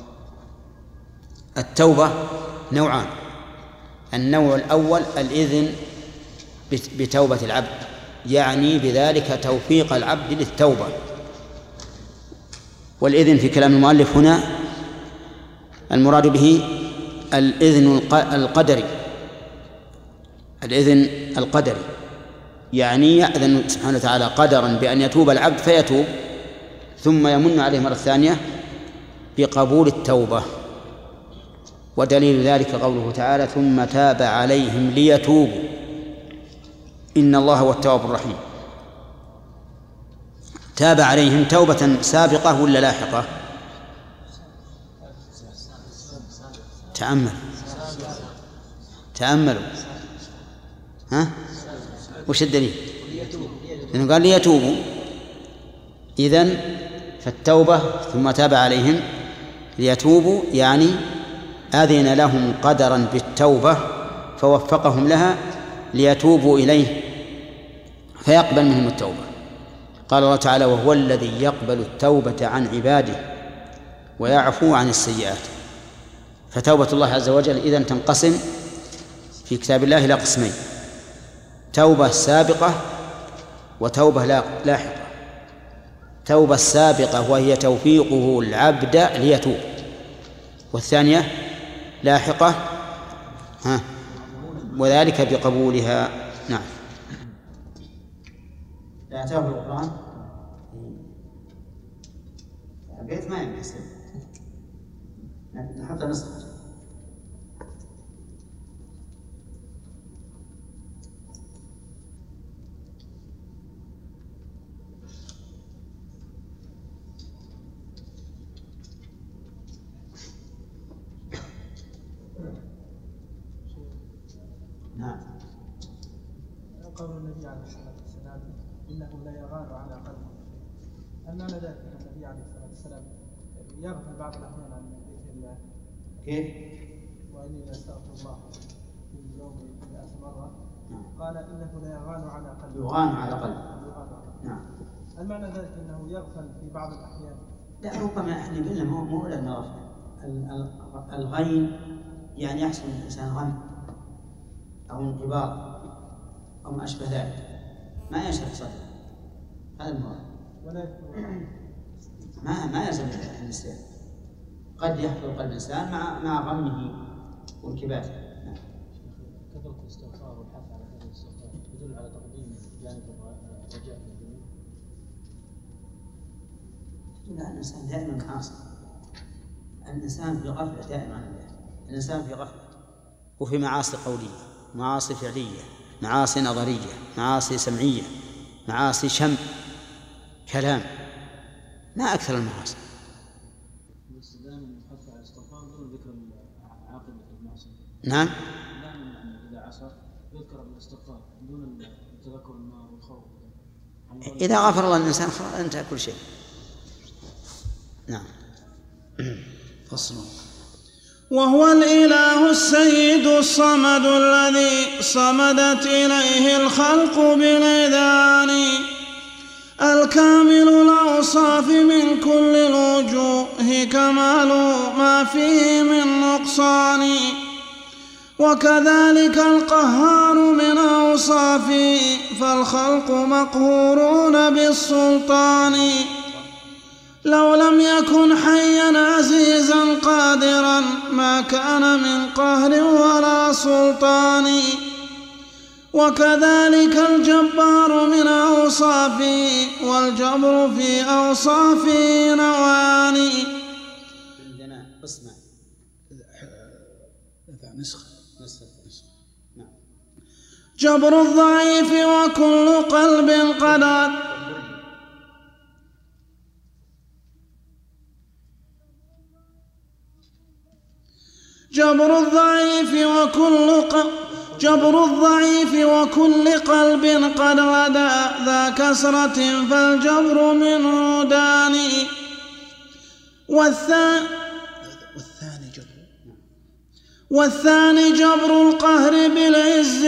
التوبة نوعان: النوع الأول الإذن بتوبة العبد، يعني بذلك توفيق العبد للتوبة. والإذن في كلام المؤلف هنا المراد به الإذن القدري، الإذن القدري يعني يأذن سبحانه وتعالى قدرا بأن يتوب العبد فيتوب، ثم يمن عليه مرة ثانية بقبول التوبة. ودليل ذلك قوله تعالى: ثم تاب عليهم ليتوبوا إن الله هو التواب الرحيم. تاب عليهم توبة سابقة ولا لاحقة؟ تأملوا ها؟ وش الدليل؟ لأنه قال ليتوبوا، إذن فالتوبة ثم تاب عليهم ليتوبوا يعني أذن لهم قدرا بالتوبة فوفقهم لها ليتوبوا إليه فيقبل منهم التوبة. قال الله تعالى: وهو الذي يقبل التوبة عن عباده ويعفو عن السيئات. فتوبة الله عز وجل إذن تنقسم في كتاب الله إلى قسمين: توبة سابقة وتوبة لاحقة. توبة السابقة وهي توفيقه العبد ليتوب، والثانية لاحقة وذلك بقبولها. نعم. لا أتاه القرآن بيت ما ينحسب حتى نسخة. قول النبي عليه الصلاة والسلام: الإنسان إنه لا يغال على قلبه. هل معنى ذلك أن النبي عليه الصلاة والسلام يغفل بعض الأحيان عن ذكر الله؟ كيف؟ وإني أستغفر الله في اليوم 100 مرة. قال إنه لا يغال على قلبه. يغان على قلبه. نعم. هل معنى ذلك أنه يغفل في بعض الأحيان؟ لا، ربما احنا قلنا مو لأنه غفل. الغين يعني يحصل الإنسان غم أو انقباض أو ما أشبه ذلك، ما يشرح صدره، هذا المراد. ما يلزم الإنسان، قد يحضر قلب الإنسان مع غمه وانكباته. كثرة الاستغفار والحث على كثرة الاستغفار يدل على تقديم جانب الرجاء في الدنيا. لا، الإنسان دائما عاصي، الإنسان في غفلة دائما عن الله، الإنسان في غفلة وفي معاصي قولية، معاصي فعلية، معاصي نظرية، معاصي سمعية، معاصي شم، كلام، ما أكثر المعاصي. بس دائما الحث على الاستغفار دون ذكر عاقبة المعصية. نعم. دائما إذا عصى يذكر الاستغفار دون تذكر النار والخوف. إذا غفر الله الإنسان انتهى كل شيء. نعم. فصل. وهو الإله السيد الصمد الذي صمدت إليه الخلق بالإذعان، الكامل الأوصاف من كل الوجوه، كمال ما فيه من نقصان، وكذلك القهار من أوصافه، فالخلق مقهورون بالسلطان، لو لم يكن حيا عزيزا قادرا ما كان من قهر ولا سلطان، وكذلك الجبار من أوصافه، والجبر في أوصافه نوعان. عندنا قسمة نسخة. نعم. جبر الضعيف وكل قلب قد جبر الضعيف وكل قلب قد غدا ذا كسرة، فالجبر منه داني. والثاني جبر القهر بالعز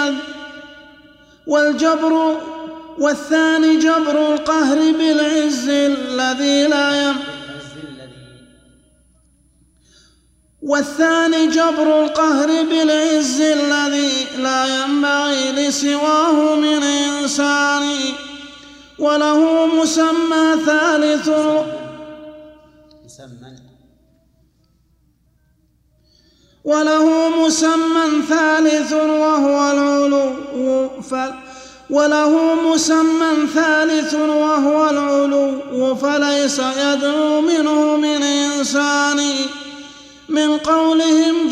والثاني جبر القهر بالعز الذي لا ينبغي والثاني جبر القهر بالعز الذي لا ينبغي لسواه من إنسان، وله مسمى ثالث وهو العلو، فليس يدعو منه من إنسان، من قولهم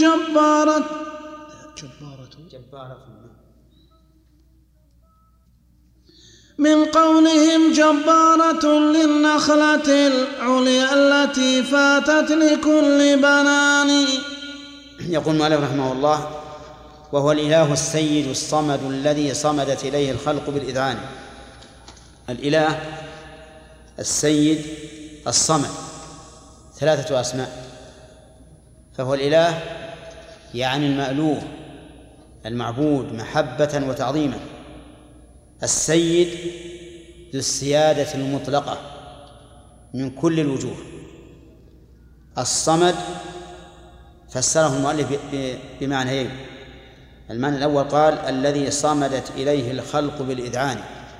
جبارة للنخلة العليا التي فاتت لكل بنان. يقول المؤلف رحمه الله: وهو الإله السيد الصمد الذي صمدت إليه الخلق بالإذعان. الإله السيد الصمد 3 أسماء، فهو الإله يعني المألوه المعبود محبة وتعظيما، السيد ذو السيادة المطلقة من كل الوجوه، الصمد فسره المؤلف بمعنيين. المعنى الأول قال الذي صمدت إليه الخلق بالإذعان،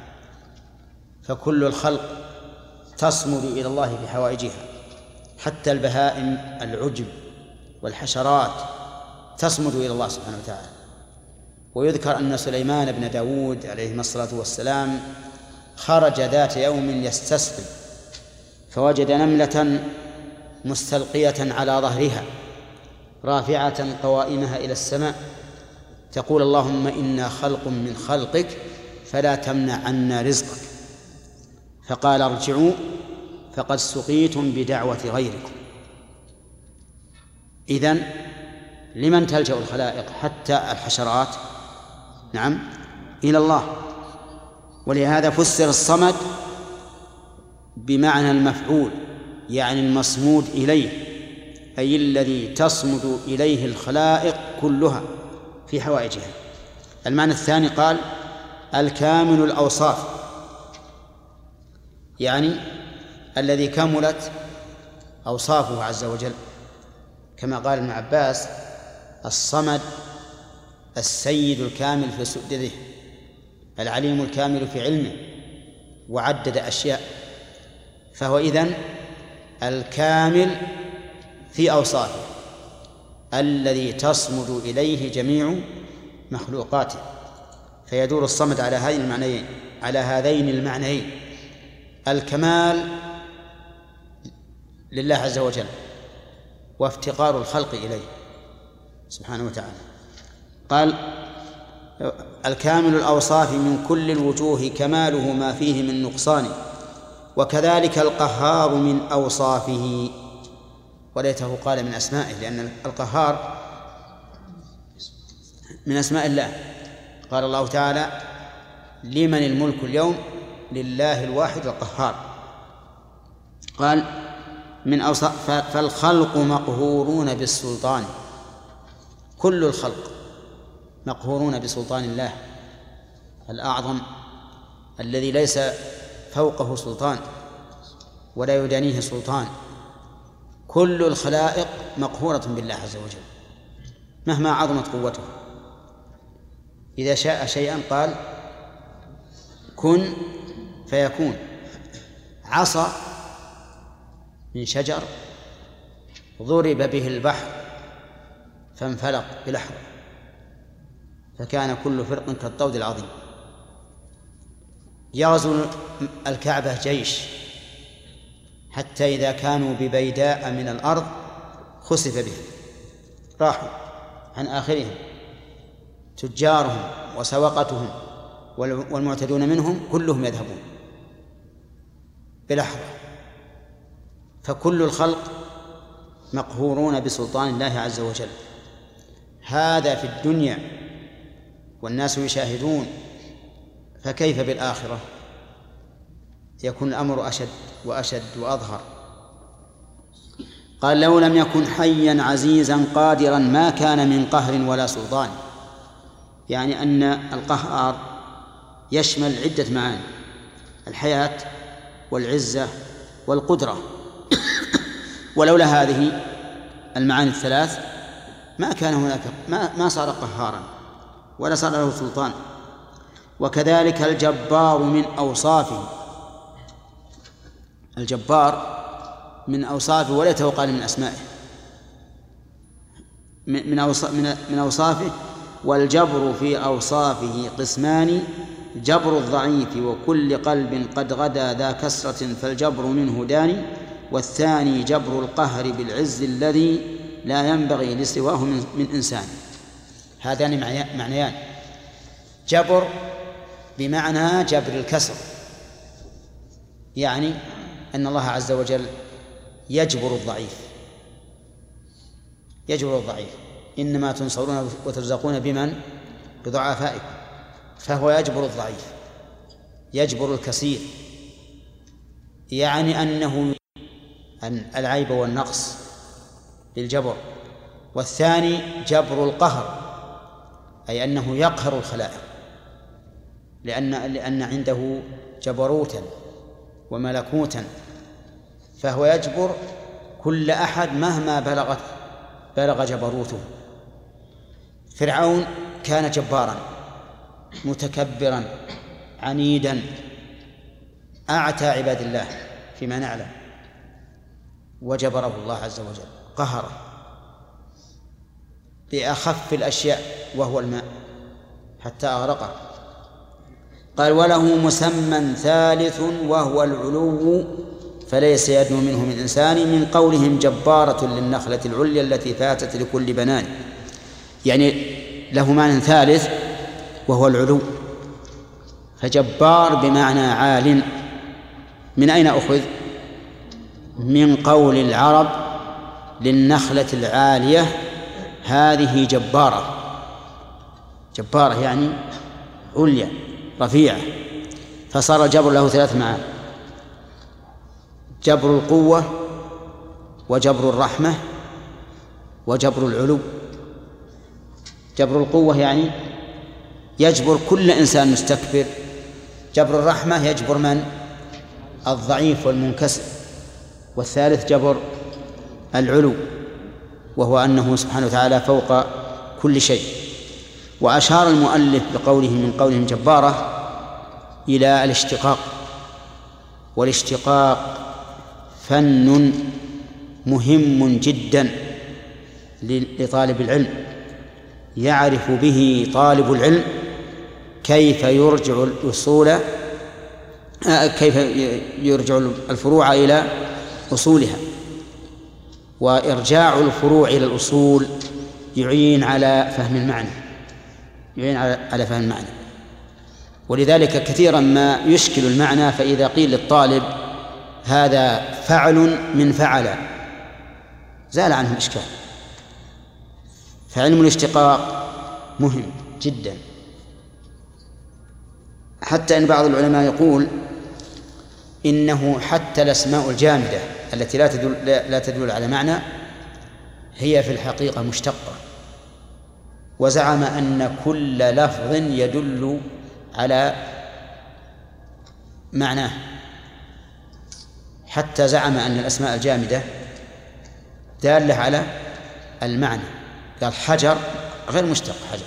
فكل الخلق تصمد إلى الله في حوائجها، حتى البهائم العجب والحشرات تصمد إلى الله سبحانه وتعالى. ويذكر أن سليمان بن داود عليه الصلاة والسلام خرج ذات يوم يستسقي، فوجد نملة مستلقية على ظهرها رافعة قوائمها إلى السماء تقول: اللهم إنا خلق من خلقك فلا تمنع عنا رزقك. فقال: ارجعوا فقد سقيتم بدعوة غيركم. إذن لمن تلجأ الخلائق حتى الحشرات؟ نعم، إلى الله. ولهذا فسر الصمد بمعنى المفعول، يعني المصمود إليه، أي الذي تصمد إليه الخلائق كلها في حوائجها. المعنى الثاني قال الكامل الأوصاف، يعني الذي كملت أوصافه عز وجل، كما قال ابن عباس الصمد السيد الكامل في سؤدده، العليم الكامل في علمه، وعدد أشياء. فهو إذن الكامل في أوصافه الذي تصمد إليه جميع مخلوقاته. فيدور الصمد على هذين المعنيين، الكمال لله عز وجل وافتقار الخلق إليه سبحانه وتعالى. قال الكامل الأوصاف من كل الوجوه كماله ما فيه من نقصان، وكذلك القهار من أوصافه، وليته قال من أسمائه، لأن القهار من أسماء الله. قال الله تعالى لمن الملك اليوم لله الواحد القهار. قال من أوصاف فالخلق مقهورون بالسلطان، كل الخلق مقهورون بسلطان الله الأعظم الذي ليس فوقه سلطان ولا يدانيه سلطان. كل الخلائق مقهورة بالله عز وجل مهما عظمت قوته. إذا شاء شيئا قال كن فيكون. عصا من شجر ضرب به البحر فانفلق بلحظة فكان كل فرق كالطود العظيم. يغزو الكعبة جيش حتى إذا كانوا ببيداء من الأرض خسف بهم، راحوا عن آخرهم، تجارهم وسوقتهم والمعتدون منهم كلهم يذهبون بلحظة. فكل الخلق مقهورون بسلطان الله عز وجل. هذا في الدنيا والناس يشاهدون، فكيف بالآخرة؟ يكون الأمر أشد وأشد وأظهر. قال لو لم يكن حيا عزيزا قادرا ما كان من قهر ولا سلطان، يعني أن القهار يشمل عدة معاني: الحياة والعزة والقدرة. ولولا هذه المعاني الثلاث ما كان هناك، ما صار قهارا ولا صار له سلطان. وكذلك الجبار من أوصافه، الجبار من أوصافه وليته قال من أسمائه، من أوصافه. والجبر في أوصافه قسمان: جبر الضعيف وكل قلب قد غدا ذا كسرة فالجبر منه داني، والثاني جبر القهر بالعز الذي لا ينبغي لسواه من إنسان. هذان معنيان: جبر بمعنى جبر الكسر، يعني أن الله عز وجل يجبر الضعيف، يجبر الضعيف. إنما تنصرون وترزقون بمن؟ بضعفائكم. فهو يجبر الضعيف، يجبر الكثير، يعني أنه العيب والنقص بالجبر. والثاني جبر القهر، أي أنه يقهر الخلائق، لأن عنده جبروتا وملكوتا، فهو يجبر كل أحد مهما بلغ جبروته. فرعون كان جبارا متكبرا عنيدا أعتى عباد الله فيما نعلم، وجبره الله عز وجل، قهره بأخف الأشياء وهو الماء حتى أغرقه. قال وله مسمى ثالث وهو العلو فليس يدنو منه من إنسان، من قولهم جبارة للنخلة العليا التي فاتت لكل بنان، يعني له معنى ثالث وهو العلو. فجبار بمعنى عال. من أين أخذ؟ من قول العرب للنخلة العالية هذه جبارة. جبارة يعني عليا رفيعة. فصار الجبر له 3 معاني: جبر القوة، وجبر الرحمة، وجبر العلو. جبر القوة يعني يجبر كل إنسان مستكبر. جبر الرحمة يجبر من؟ الضعيف والمنكسر. والثالث جبر العلو، وهو أنه سبحانه وتعالى فوق كل شيء. وأشار المؤلف بقوله من قولهم جبارة إلى الاشتقاق، والاشتقاق فن مهم جدا لطالب العلم، يعرف به طالب العلم كيف يرجع الأصول، كيف يرجع الفروع إلى أصولها. وإرجاع الفروع إلى الأصول يعين على فهم المعنى، على فهم المعنى. ولذلك كثيرا ما يشكل المعنى، فإذا قيل للطالب هذا فعل من فعل زال عنه الإشكال. فعلم الاشتقاق مهم جدا، حتى إن بعض العلماء يقول إنه حتى الأسماء الجامدة التي لا تدل على معنى هي في الحقيقة مشتقة، وزعم أن كل لفظ يدل على معناه. حتى زعم أن الأسماء الجامدة دالة على المعنى. قال حجر غير مشتق حجر،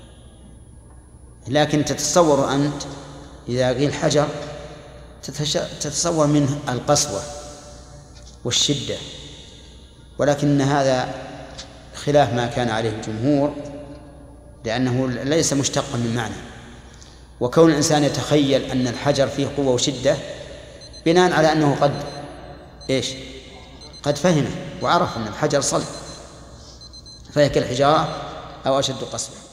لكن تتصور أنت إذا قيل حجر تتصور منه القسوة والشدة، ولكن هذا خلاف ما كان عليه الجمهور، لأنه ليس مشتقا من معنى. وكون الإنسان يتخيل أن الحجر فيه قوة وشدة بناء على أنه قد فهمه وعرف أن الحجر صلب، فهي كالحجارة أو أشد قسوة.